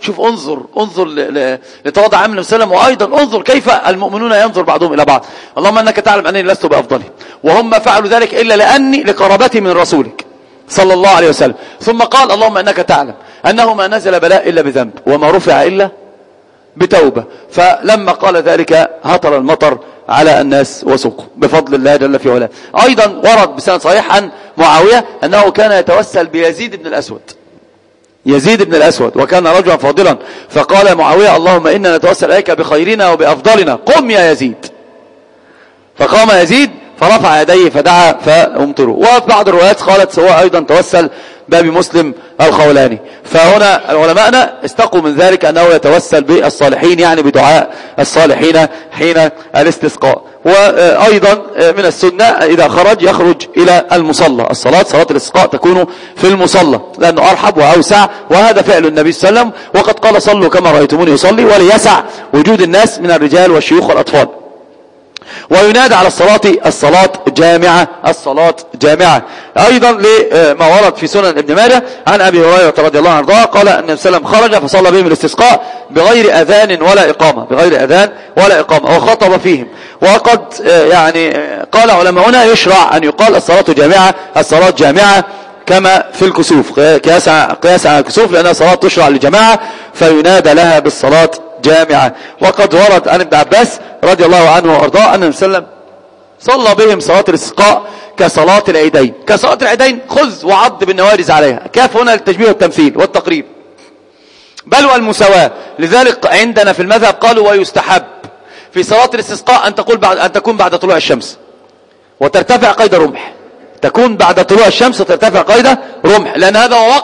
شوف انظر لتواضع عم النبي صلى الله عليه وسلم، وأيضا انظر كيف المؤمنون ينظر بعضهم إلى بعض. اللهم أنك تعلم أنني لست بأفضلهم، وهم ما فعلوا ذلك إلا لأني لقرابتي من رسولك صلى الله عليه وسلم. ثم قال اللهم أنك تعلم أنه ما نزل بلاء إلا بذنب، وما رفع إلا بتوبة. فلما قال ذلك هطل المطر على الناس وسوقه بفضل الله جل في علاه. أيضا ورد بسند صحيح عن معاوية أنه كان يتوسل بيزيد بن الأسود، يزيد بن الأسود، وكان رجلا فاضلا، فقال معاوية اللهم إنا نتوسل إليك بخيرنا وبأفضلنا، قم يا يزيد. فقام يزيد فرفع يديه فدعا فامطروا. وفي بعض الروايات قالت هو أيضا توسل باب مسلم الخولاني. فهنا علماءنا استقوا من ذلك أنه يتوسل بالصالحين، يعني بدعاء الصالحين حين الاستسقاء. وأيضا من السنة إذا يخرج إلى المصلى، صلاة الاستسقاء تكون في المصلى لأنه أرحب وأوسع، وهذا فعل النبي صلى الله عليه وسلم، وقد قال صلوا كما رأيتموني يصلي، وليسع وجود الناس من الرجال والشيوخ والأطفال. وينادى على الصلاة جامعة، الصلاة جامعة. أيضا لما ورد في سنن ابن ماجه عن أبي هريرة رضي الله عنه قال أن النبي صلى الله عليه وسلم خرج فصلى بهم الاستسقاء بغير أذان ولا إقامة، بغير أذان ولا إقامة، وخطب فيهم. وقد يعني قال علماؤنا يشرع أن يقال الصلاة جامعة كما في الكسوف، قياس على الكسوف، لأنها صلاة تشرع للجماعة فينادى لها بالصلاة جامعة. وقد ورد عن ابن عباس رضي الله عنه وارضاه أن النبي صلى الله عليه وسلم صلى بهم صلاة الاستسقاء كصلاة العيدين. كصلاة العيدين خذ وعض بالنوارز عليها، كاف هنا للتشبيه والتمثيل والتقريب، بل والمساواة. لذلك عندنا في المذهب قالوا ويستحب في صلاة الاستسقاء أن تكون بعد طلوع الشمس وترتفع قيد رمح، تكون بعد طلوع الشمس وترتفع قيد رمح، لأن هذا هو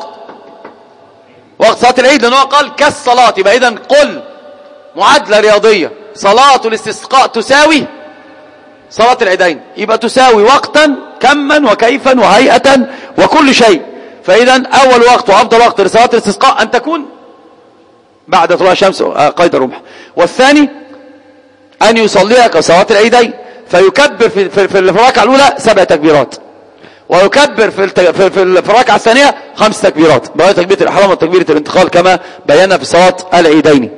وقت صلاة العيد، لأنه قال كالصلاة. يبقى إذن قل معادلة رياضية، صلاة الاستسقاء تساوي صلاة العيدين، يبقى تساوي وقتا كما وكيفا وهيئة وكل شيء. فإذا أول وقت وأفضل وقت لصلاة الاستسقاء أن تكون بعد طلوع الشمس قيد الرمح، والثاني أن يصليها كصلاة العيدين، فيكبر في الركعة الأولى 7 تكبيرات، ويكبر في الركعة الثانية 5 تكبيرات، بغير تكبيرة الإحرام وتكبيرة الانتقال كما بينا في صلاة العيدين.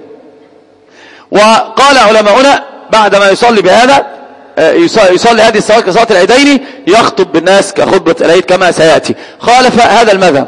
وقال علماؤنا بعد ما يصلي بهذا يصلي هذه الصلاة كصلاة العيدين يخطب بالناس كخطبة العيد كما سيأتي. خالف هذا المذهب،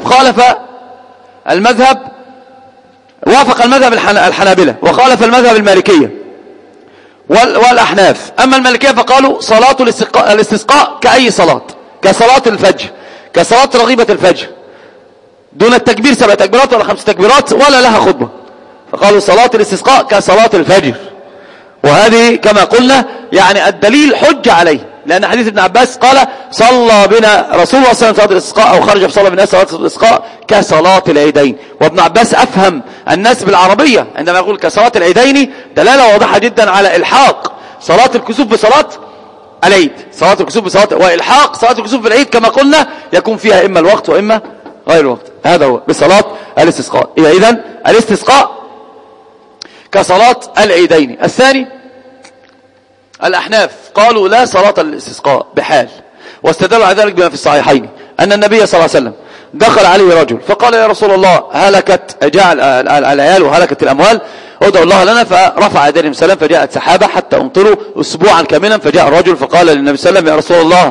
وافق المذهب الحنابلة، وخالف المذهب المالكية والأحناف. أما المالكية فقالوا صلاة الاستسقاء كأي صلاة، كصلاة الفجر، كصلاة رغيبة الفجر، دون التكبير 7 تكبيرات ولا 5 تكبيرات ولا لها خطبة. فقالوا صلاة الاستسقاء كصلاة الفجر. وهذه كما قلنا يعني الدليل حج عليه، لأن حديث ابن عباس قال صلى بنا رسول الله صلى الله عليه وسلم صلاة الاستسقاء، أو خرج فصلى بالناس صلاة الاستسقاء كصلاة العيدين. وابن عباس أفهم الناس بالعربية عندما يقول كصلاة العيدين، دلالة واضحة جدا على إلحاق صلاة الكسوف بصلاة العيد، صلاة الكسوف بصلاة، وإلحاق صلاة الكسوف بالعيد كما قلنا يكون فيها إما الوقت وإما غير الوقت. هذا هو بصلاة الاستسقاء. إذن الاستسقاء كصلاة العيدين. الثاني الأحناف قالوا لا صلاة الاستسقاء بحال، واستدلوا على ذلك بما في الصحيحين أن النبي صلى الله عليه وسلم دخل عليه رجل فقال يا رسول الله هلكت جعل العيال وهلكت الأموال، ادعوا الله لنا. فرفع يديه النبي صلى الله عليه وسلم فجاءت سحابة حتى امطروا أسبوعا كاملا. فجاء الرجل فقال للنبي صلى الله عليه وسلم يا رسول الله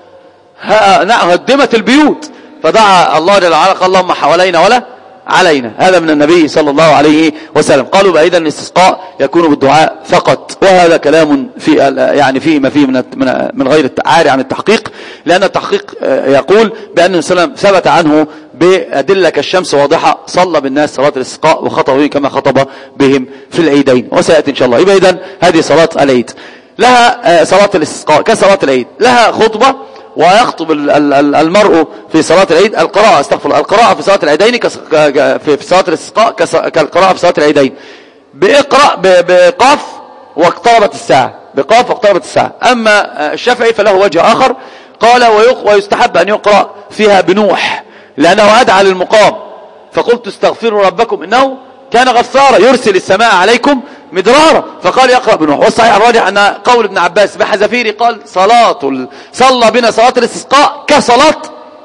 هدمت البيوت، فدعا الله جل وعلا قال اللهم حوالينا ولا علينا. هذا من النبي صلى الله عليه وسلم. قالوا بأيضا الاستسقاء يكون بالدعاء فقط، وهذا كلام في يعني فيه ما فيه من غير عاري عن التحقيق، لأن التحقيق يقول بأن النبي صلى الله عليه وسلم ثبت عنه بأدلة كالشمس واضحة صلى بالناس صلاة الاستسقاء وخطبوا كما خطب بهم في العيدين، وسيأتي إن شاء الله. يبقى إذن هذه صلاة العيد لها صلاة الاستسقاء كصلاة العيد لها خطبة، ويخطب المرء في صلاة العيد القراءة في صلاة العيدين في صلاة الاستسقاء كالقراءة في صلاة العيدين بإقرأ بقاف واقتربت الساعة، بقاف واقتربت الساعة. أما الشافعي فله وجه آخر، قال ويستحب أن يقرأ فيها بنوح لأنه أدعى للمقام، فقلت استغفروا ربكم إنه كان غفارا يرسل السماء عليكم مدرارا، فقال يقرأ بنوح. والصحيح الراجح أن قول ابن عباس بحذافيره قال صلى بنا صلاة الاستسقاء كصلاة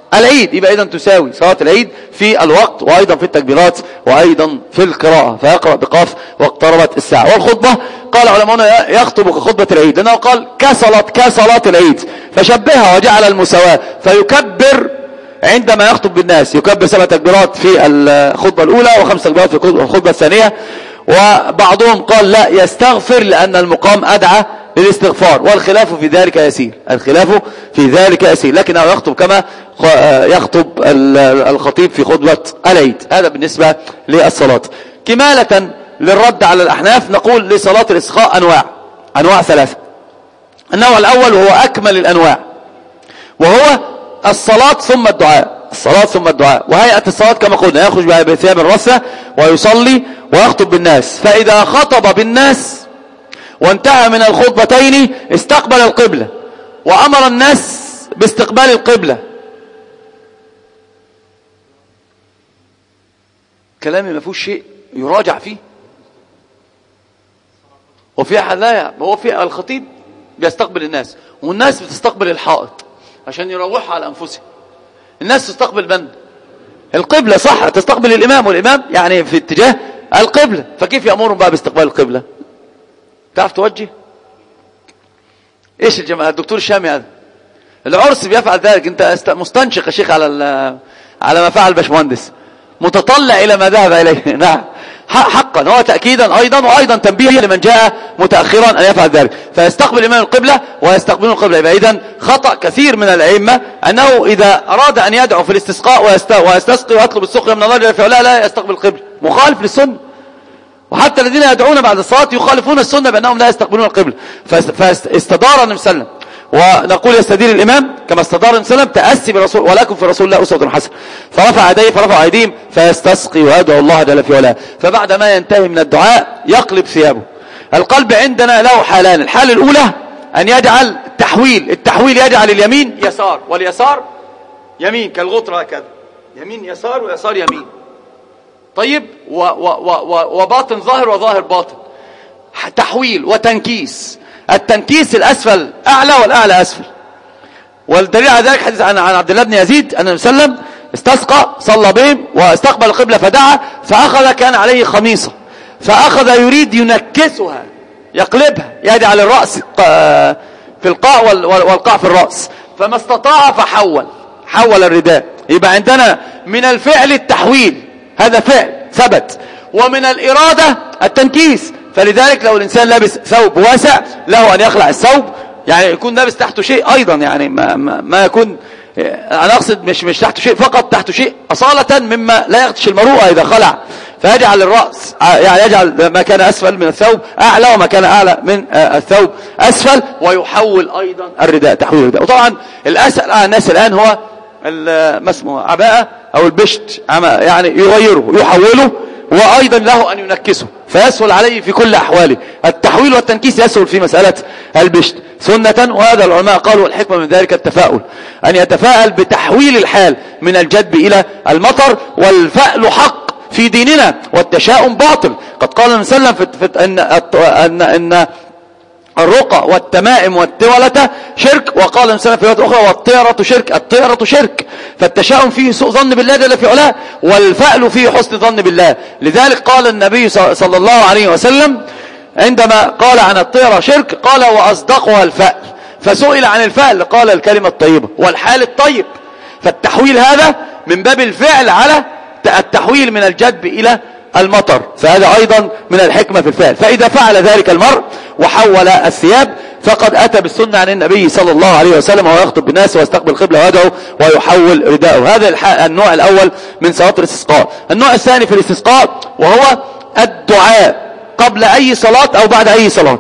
العيد، يبقى إذن تساوي صلاة العيد في الوقت وأيضا في التكبيرات وأيضا في القراءة، فيقرأ بقاف واقتربت الساعة. والخطبة قال علماؤنا يخطب كخطبة العيد، لأنه قال كصلاة العيد، فشبهها وجعل المساواة، فيكبر عندما يخطب بالناس، يكبر 7 تكبيرات في الخطبة الأولى و5 تكبيرات في الخطبة الثانية. وبعضهم قال لا، يستغفر لأن المقام أدعى للاستغفار، والخلاف في ذلك يسير، الخلاف في ذلك يسير، لكنه يخطب كما يخطب الخطيب في خطبة العيد. هذا بالنسبة للصلاة. كمالة للرد على الأحناف نقول لصلاة الاستسقاء أنواع 3. النوع الأول وهو أكمل الأنواع، وهو الصلاة ثم الدعاء، الصلاة ثم الدعاء. وهيئة الصلاة كما قلنا يخرج بثياب الرثة ويصلي ويخطب بالناس، فإذا خطب بالناس وانتهى من الخطبتين استقبل القبلة وأمر الناس باستقبال القبلة. كلامي ما فيهوش شيء يراجع فيه، وفي أحد لا، هو في الخطيب بيستقبل الناس والناس بتستقبل الحائط عشان يروحوا على أنفسهم. الناس تستقبل من؟ القبلة، صح، تستقبل الإمام، والإمام يعني في اتجاه القبلة، فكيف يأمرهم بقى باستقبال القبلة؟ تعرف توجه؟ ايش الجماعة الدكتور الشامي هذا العرس بيفعل ذلك؟ انت مستنشق يا شيخ على ما فعل باشمهندس، متطلع الى ما ذهب اليه. نعم حقا، هو تأكيدا ايضا وايضا تنبيه لمن جاء متأخرا ان يفعل ذلك، فيستقبل امام القبلة ويستقبلون القبلة. يبقى اذا خطأ كثير من الائمة انه اذا اراد ان يدعو في الاستسقاء ويستسقي ويطلب السقيا من الله جل في علاه لا يستقبل القبلة، مخالف للسنة. وحتى الذين يدعون بعد الصلاة يخالفون السنة بأنهم لا يستقبلون القبلة. فاستدار النبي صلى الله عليه وسلم، ونقول يستدير الإمام كما استدار النبي صلى الله عليه وسلم، تأسي برسول، ولكم في رسول الله أسوة حسنة. فرفع يديه فرفع أيديهم فيستسقي ويدعو الله جل في علاه، فبعد ما ينتهي من الدعاء يقلب ثيابه. القلب عندنا له حالان، الحالة الأولى أن يجعل التحويل يجعل اليمين يسار واليسار يمين كالغطرة هكذا، يمين يسار ويسار يمين. طيب وباطن ظاهر وظاهر باطن، تحويل وتنكيس. التنكيس الأسفل أعلى والأعلى أسفل، والدليل على ذلك حديث عن عبد الله بن يزيد أن النبي صلى الله عليه وسلم استسقى صلى بهم واستقبل القبلة فدعا، فأخذ كان عليه خميصة فأخذ يريد ينكسها يقلبها، يجعل الرأس في القاع والقاع في الرأس، فما استطاع فحول الرداء. يبقى عندنا من الفعل التحويل، هذا فعل ثبت، ومن الإرادة التنكيس. فلذلك لو الإنسان لابس ثوب واسع له أن يخلع الثوب، يعني يكون لابس تحته شيء أيضا، يعني ما يكون، أنا أقصد مش تحته شيء فقط، تحته شيء أصالة مما لا يخدش المروءة إذا خلع، فيجعل الرأس يعني يجعل ما كان أسفل من الثوب أعلى وما كان أعلى من الثوب أسفل، ويحول أيضا الرداء تحويل الرداء. وطبعا الأسهل على الناس الآن هو ما اسمه عباءة أو البشت، يعني يغيره يحوله، وأيضا له أن ينكسه فيسهل عليه في كل أحواله. التحويل والتنكيس يسهل في مسألة البشت سنة، وهذا العلماء قالوا الحكمة من ذلك التفاؤل، أن يتفاءل بتحويل الحال من الجدب إلى المطر. والفأل حق في ديننا والتشاؤم باطل. قد قال النبي صلى الله عليه وسلم أن الرقى والتمائم والتولة شرك، وقال النبي صلى الله عليه وسلم في رواية أخرى والطيرة شرك، الطيرة شرك. فالتشاؤم فيه سوء ظن بالله جل في علاه، والفأل فيه حسن ظن بالله. لذلك قال النبي صلى الله عليه وسلم عندما قال عن الطيرة شرك قال وأصدقها الفأل، فسئل عن الفأل قال الكلمة الطيبة والحال الطيب. فالتحويل هذا من باب الفعل على التحويل من الجدب إلى المطر، فهذا أيضا من الحكمة في الفعل. فإذا فعل ذلك المرء وحول الثياب فقد أتى بالسنة عن النبي صلى الله عليه وسلم، وهو يخطب بالناس ويستقبل القبلة ويدعو ويحول رداءه. هذا النوع الأول من صلاة الاستسقاء. النوع الثاني في الاستسقاء وهو الدعاء قبل أي صلاة أو بعد أي صلاة.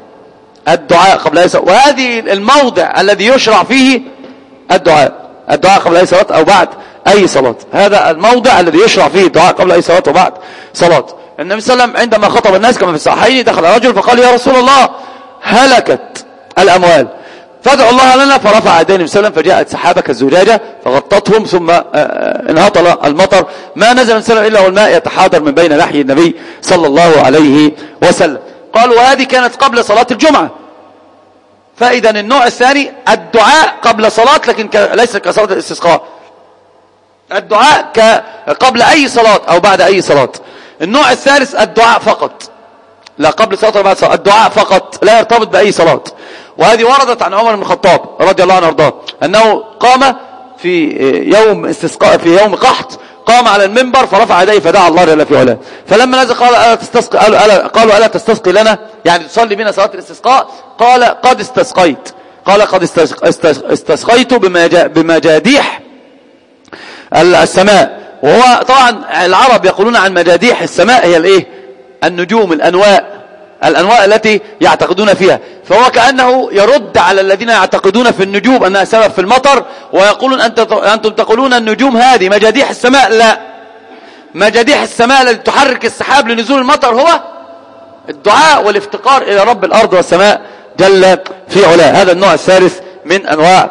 الدعاء قبل أي صلاة، وهذه الموضع الذي يشرع فيه الدعاء قبل أي صلاة أو بعد أي صلاة. هذا الموضع الذي يشرع فيه الدعاء قبل أي صلاة وبعد صلاة. النبي صلى الله عليه وسلم عندما خطب الناس كما في الصحيحين دخل رجل فقال يا رسول الله هلكت الأموال فادعوا الله لنا، فرفع يديه النبي صلى الله عليه وسلم فجاءت سحابة كالزجاجة فغطتهم، ثم انهطل المطر، ما نزل من سلم إلا والماء يتحاضر من بين لحي النبي صلى الله عليه وسلم. قالوا وهذه كانت قبل صلاة الجمعة. فإذا النوع الثاني الدعاء قبل صلاة، لكن ليس كصلاة الاستسقاء، الدعاء قبل أي صلاة أو بعد أي صلاة. النوع الثالث الدعاء فقط، لا قبل صلاة ولا بعد صلاة، الدعاء فقط لا يرتبط بأي صلاة. وهذه وردت عن عمر بن الخطاب رضي الله عنه وارضاه أنه قام في يوم استسقاء، في يوم قحط، قام على المنبر فرفع يديه فدعا الله جل في علاه. فلما نزل قال ألا تستسقي، قالوا ألا تستسقي لنا، يعني تصلي بنا صلاة الاستسقاء؟ قال قد استسقيت، قال قد استسقيت بمجاديح السماء. وهو طبعا العرب يقولون عن مجاديح السماء هي الايه؟ النجوم، الأنواء التي يعتقدون فيها. فهو كأنه يرد على الذين يعتقدون في النجوم أنها سبب في المطر، ويقولون أنتم تقولون النجوم هذه مجاديح السماء. لا، مجاديح السماء التي تحرك السحاب لنزول المطر هو الدعاء والافتقار إلى رب الأرض والسماء جل في علاه. هذا النوع الثالث من أنواع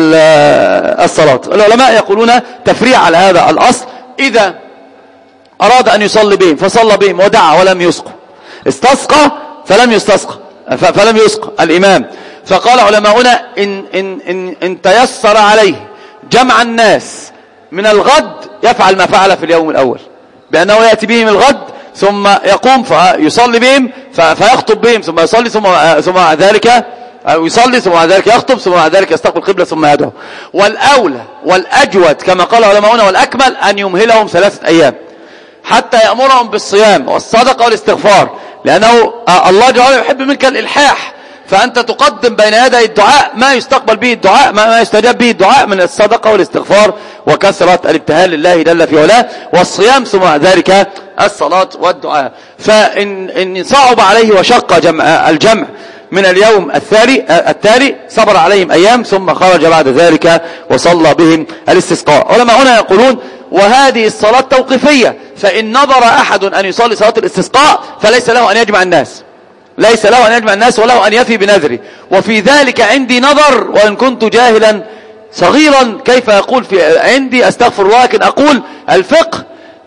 الصلاة. العلماء يقولون تفريع على هذا الأصل: إذا أراد أن يصلي بهم فصلى بهم ودعا ولم يسقوا، استسقى فلم يسقى الإمام، فقال علماؤنا إن تيسر عليه جمع الناس من الغد يفعل ما فعل في اليوم الأول، بأنه يأتي بهم الغد ثم يقوم فيصلي بهم فيخطب بهم ثم يصلي ثم ذلك يصلي ثم ذلك يخطب ثم ذلك يستقبل القبلة ثم يدعو. والأولى والأجود كما قال علماؤنا والأكمل أن يمهلهم 3 أيام حتى يأمرهم بالصيام والصدقة والاستغفار، لأنه الله جل وعلا يحب منك الإلحاح، فأنت تقدم بين يدي الدعاء ما يستقبل به الدعاء، ما يستجاب به الدعاء من الصدقة والاستغفار وكثرة الابتهال لله جل في علاه، والصيام ثم ذلك الصلاة والدعاء. فإن صعب عليه وشق الجمع من اليوم التالي صبر عليهم أيام ثم خرج بعد ذلك وصلى بهم الاستسقاء. علماؤنا يقولون وهذه الصلاة توقيفية، فإن نظر أحد أن يصلي صلاة الاستسقاء فليس له أن يجمع الناس، ليس له أن يجمع الناس وله أن يفي بنذره. وفي ذلك عندي نظر، وإن كنت جاهلا صغيرا كيف يقول في عندي أستغفر الله، لكن أقول الفقه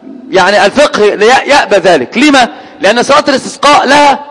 يأبى ذلك. لما؟ لأن صلاة الاستسقاء لها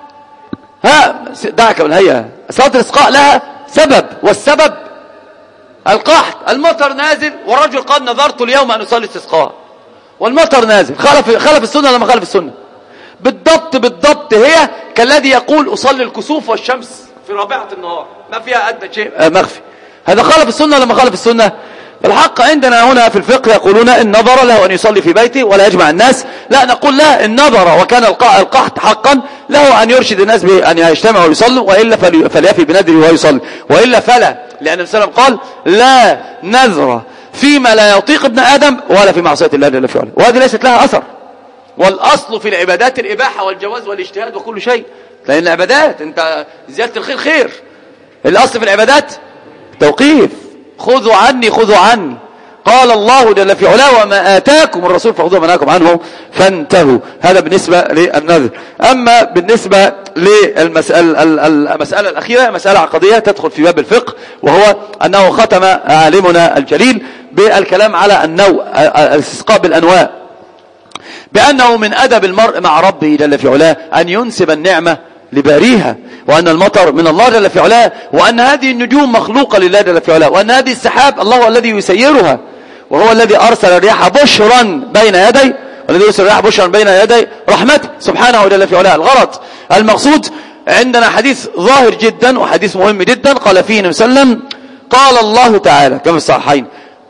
دعك من هيئة، صلاة الاستسقاء لها سبب، والسبب القحط، المطر نازل، والرجل قال نظرت اليوم أن أصلي استسقاء والمطر نازل، خالف السنة لما خالف السنة بالضبط هي كالذي يقول أصلي الكسوف والشمس في رابعة النهار، ما فيها أدنى شيء مخفي، هذا خالف السنة لما خالف السنة. الحق عندنا هنا في الفقه يقولون إن نظر له أن يصلي في بيته ولا يجمع الناس، لا نقول لا، إن نظر وكان القحط حقا له أن يرشد الناس بأن يجتمعوا ويصلوا، وإلا فليفي بنذره ويصلي، وإلا فلا، لأن النبي صلى الله عليه وسلم قال لا نذر فيما لا يطيق ابن آدم ولا في معصية الله جل في علاه، وهذه ليست لها أثر. والأصل في العبادات الإباحة والجواز والاجتهاد وكل شيء، لأن العبادات أنت زيادة الخير خير. الأصل في العبادات توقيف، خذوا عني قال الله جل في علاه وما آتاكم الرسول فخذوه منهاكم عنه فانتهوا. هذا بالنسبة للنذر. أما بالنسبة للمسألة الأخيرة، مسألة عقدية تدخل في باب الفقه، وهو أنه ختم عالمنا الجليل بالكلام على النوع الاستسقاء بالأنواع، بأنه من أدب المرء مع ربه جل في علاه أن ينسب النعمة لباريها، وأن المطر من الله جل في علاه، وأن هذه النجوم مخلوقة لله جل في علاه، وأن هذه السحاب الله هو الذي يسيرها، وهو الذي أرسل الرياح بشرا بين يدي، والذي يرسل الرياح بشرا بين يدي رحمته سبحانه جل في علاه. الغرض المقصود عندنا حديث ظاهر جدا وحديث مهم جدا، قال فيه النبي صلى الله عليه وسلم قال الله تعالى كما في الصحيحين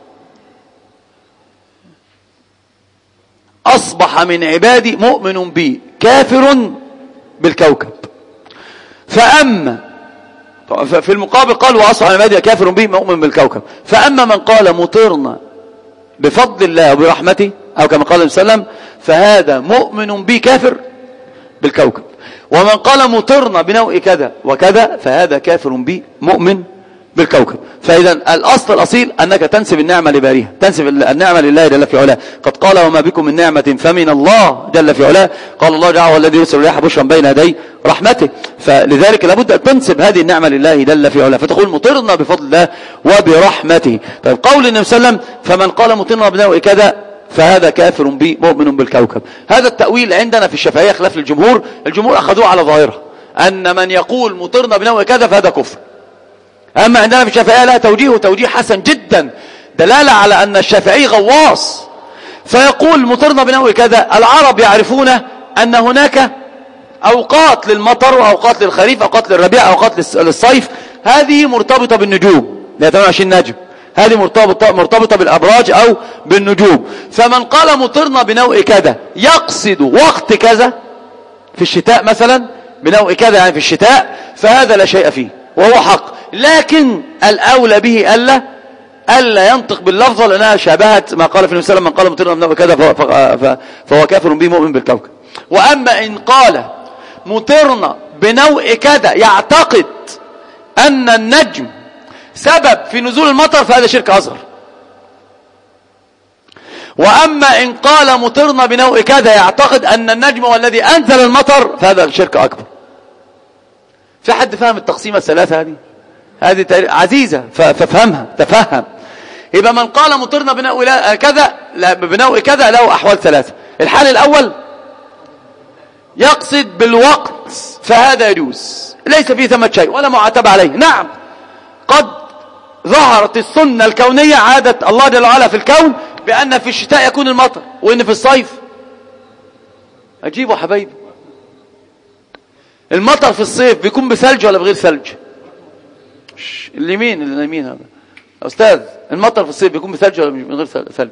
أصبح من عبادي مؤمن بي كافر بالكوكب. فأما في المقابل قال وأصبح من عبادي كافر بي مؤمن بالكوكب. فأما من قال مطرنا بفضل الله وبرحمته أو كما قال النبي صلى الله عليه وسلم فهذا مؤمن بي كافر بالكوكب. ومن قال مطرنا بنوع كذا وكذا فهذا كافر بي مؤمن بالكوكب. فإذا الأصل الأصيل أنك تنسب النعمة لباريها، تنسب النعمة لله جل في علاه. قد قال وما بكم من نعمة فمن الله جل في علاه. قال الله جعل والذي يرسل الرياح بشرا بين يدي رحمته. فلذلك لابد أن تنسب هذه النعمة لله جل في علاه، فتقول مطرنا بفضل الله وبرحمته. طيب قول النبي صلى الله عليه وسلم فمن قال مطرنا بنوع كذا فهذا كافر بي مؤمن بالكوكب. هذا التأويل عندنا في الشافعية خلاف الجمهور أخذوه على ظاهره أن من يقول مطرنا بنوع كذا فهذا كفر. أما عندنا في الشافعية لها توجيه حسن جدا، دلالة على أن الشافعي غواص، فيقول مطرنا بنوع كذا. العرب يعرفون أن هناك أوقات للمطر وأوقات للخريف، أوقات للربيع، أوقات للصيف، هذه مرتبطة بالنجوم، 28 نجم، هذه مرتبطة بالأبراج أو بالنجوم. فمن قال مطرنا بنوع كذا يقصد وقت كذا في الشتاء مثلا، بنوع كذا يعني في الشتاء، فهذا لا شيء فيه وهو حق، لكن الأولى به ألا ينطق باللفظة لأنها شابهت ما قال في النبي صلى الله عليه وسلم: من قال مطرنا بنوع كذا فهو كافر به مؤمن بالكوكب. وأما إن قال مطرنا بنوع كذا يعتقد أن النجم سبب في نزول المطر فهذا شرك أصغر. وأما إن قال مطرنا بنوع كذا يعتقد أن النجم هو الذي أنزل المطر فهذا شرك أكبر. في حد فهم التقسيمة الثلاثة هذه عزيزة ففهمها تفهم. يبقى من قال مطرنا بنوع كذا بنوع كذا له أحوال ثلاثة. الحال الأول يقصد بالوقت فهذا يجوز، ليس فيه ثمة شيء ولا معاتب عليه. نعم قد ظهرت السنة الكونية، عادة الله جل وعلا في الكون بأن في الشتاء يكون المطر وإن في الصيف أجيبوا حبايبي المطر في الصيف بيكون بثلج ولا بغير ثلج؟ اليمين هذا أستاذ، المطر في الصيف بيكون بثلج ولا من غير ثلج؟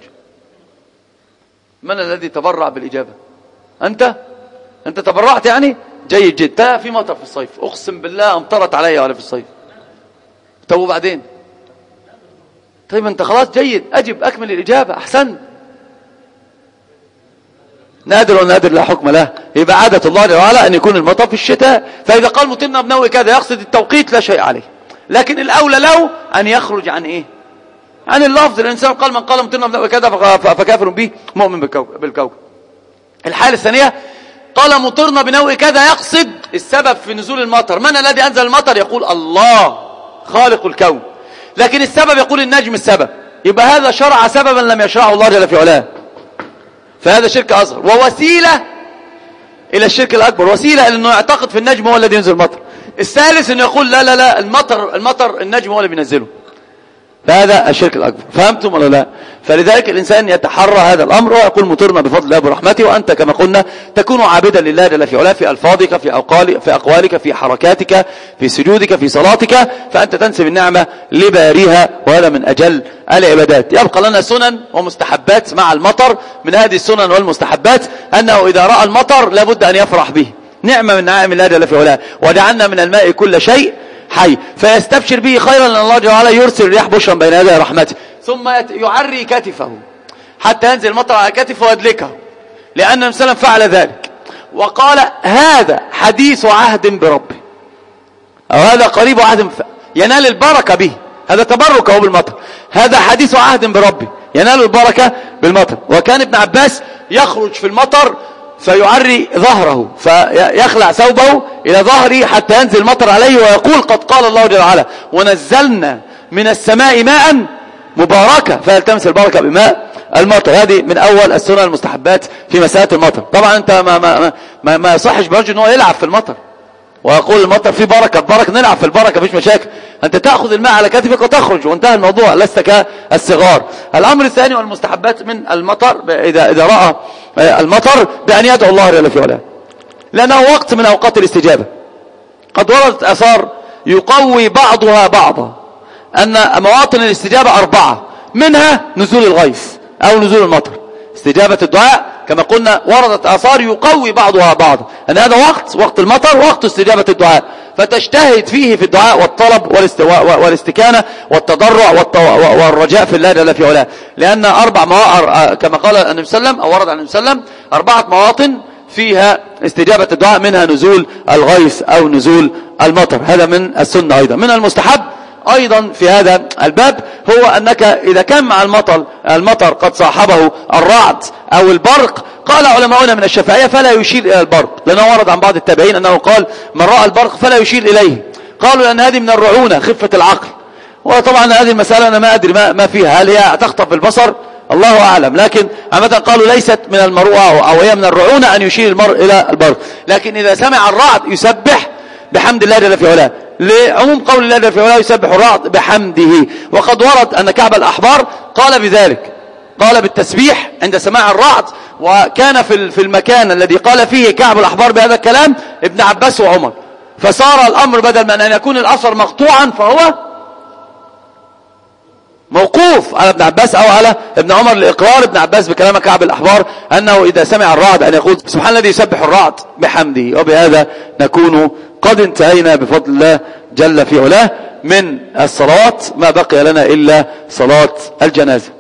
من الذي تبرع بالإجابة؟ أنت تبرعت يعني؟ جيد جدا. في مطر في الصيف، أقسم بالله أمطرت علي ولا في الصيف. طب وبعدين؟ طيب أنت خلاص جيد، أجب أكمل الإجابة، أحسن. نادر ونادر لا حكم له. يبقى عادة الله جل وعلا أن يكون المطر في الشتاء، فإذا قال مطرنا بنوع كذا يقصد التوقيت لا شيء عليه، لكن الأولى له أن يخرج عن إيه؟ عن اللفظ. الإنسان قال من قال مطرنا بنوع كذا فكافر به مؤمن بالكوكب. الحالة الثانية قال مطرنا بنوع كذا يقصد السبب في نزول المطر. من الذي أنزل المطر؟ يقول الله خالق الكون، لكن السبب يقول النجم السبب. يبقى هذا شرع سببا لم يشرعه الله جل في علاه، فهذا شرك أصغر ووسيلة إلى الشرك الأكبر، وسيلة إلى أنه يعتقد في النجم هو الذي ينزل المطر. الثالث أنه يقول لا المطر النجم هو اللي بينزله، فهذا الشرك الأكبر. فهمتم ولا لا؟ فلذلك الإنسان يتحرى هذا الأمر ويقول مطرنا بفضل الله برحمته. وأنت كما قلنا تكون عابدا لله جل في علاه في ألفاظك، في أقوالك، في حركاتك، في سجودك، في صلاتك، فأنت تنسب النعمة لباريها، وهذا من أجل العبادات. يبقى لنا سنن ومستحبات مع المطر. من هذه السنن والمستحبات أنه إذا رأى المطر لابد أن يفرح به، نعمة من نعم الله جل في علاه. وجعلنا من الماء كل شيء حي، فيستبشر به خيرا لأن الله جل وعلا يرسل الرياح بشرا بين يدي رحمته، ثم يعري كتفه حتى ينزل المطر على كتفه ويدلكه، لأن النبي صلى الله عليه وسلم فعل ذلك وقال هذا حديث عهد بربه، أو هذا قريب عهد ينال البركة به، هذا تبركه بالمطر، هذا حديث عهد بربه ينال البركة بالمطر. وكان ابن عباس يخرج في المطر فيعري ظهره، فيخلع ثوبه إلى ظهره حتى ينزل المطر عليه ويقول قد قال الله جل وعلا ونزلنا من السماء ماء مباركة فيلتمس البركة بماء المطر. هذه من أول السنن المستحبات في مسألة المطر. طبعا أنت ما يصحش برجل أنه يلعب في المطر ويقول المطر فيه بركة نلعب في البركة مفيش مشاكل. أنت تأخذ الماء على كتفك وتخرج وانتهى الموضوع، لست كالصغار. الأمر الثاني والمستحبات من المطر إذا رأى المطر بأن يدعو الله جل في علاه، لأنه وقت من أوقات الاستجابة. قد وردت آثار يقوي بعضها بعضا أن مواطن الاستجابة 4، منها نزول الغيث أو نزول المطر. استجابة الدعاء كما قلنا وردت آثار يقوي بعضها بعضا أن هذا وقت المطر وقت استجابة الدعاء، فتجتهد فيه في الدعاء والطلب والاستكانة والتضرع والرجاء في الله جل في علاه، لأن 4 مواطن كما قال النبي صلى الله عليه وسلم أو ورد عن النبي صلى الله عليه وسلم 4 مواطن فيها استجابة الدعاء، منها نزول الغيث أو نزول المطر. هذا من السنة. أيضا من المستحب أيضا في هذا الباب هو أنك إذا كان مع المطر قد صاحبه الرعد أو البرق، قال علماؤنا من الشافعية فلا يشير إلى البرق، لأنه ورد عن بعض التابعين أنه قال من رأى البرق فلا يشير إليه، قالوا لأن هذه من الرعونة خفة العقل. وطبعا هذه المسألة أنا ما أدري ما فيها، هل هي تخطف بالبصر الله أعلم، لكن عامة قالوا ليست من المروءة أو هي من الرعونة أن يشير المرء إلى البرق. لكن إذا سمع الرعد يسبح بحمد الله جل في علاه، لعموم قول الله جل في علاه يسبح الرعد بحمده. وقد ورد أن كعب الأحبار قال بذلك، قال بالتسبيح عند سماع الرعد. وكان في المكان الذي قال فيه كعب الأحبار بهذا الكلام ابن عباس وعمر، فصار الأمر بدل من أن يكون الأثر مقطوعا فهو موقوف على ابن عباس أو على ابن عمر، لإقرار ابن عباس بكلام كعب الأحبار أنه إذا سمع الرعد أن يقول سبحان الذي يسبح الرعد بحمده. وبهذا نكون قد انتهينا بفضل الله جل في علاه من الصلاة، ما بقي لنا إلا صلاة الجنازة.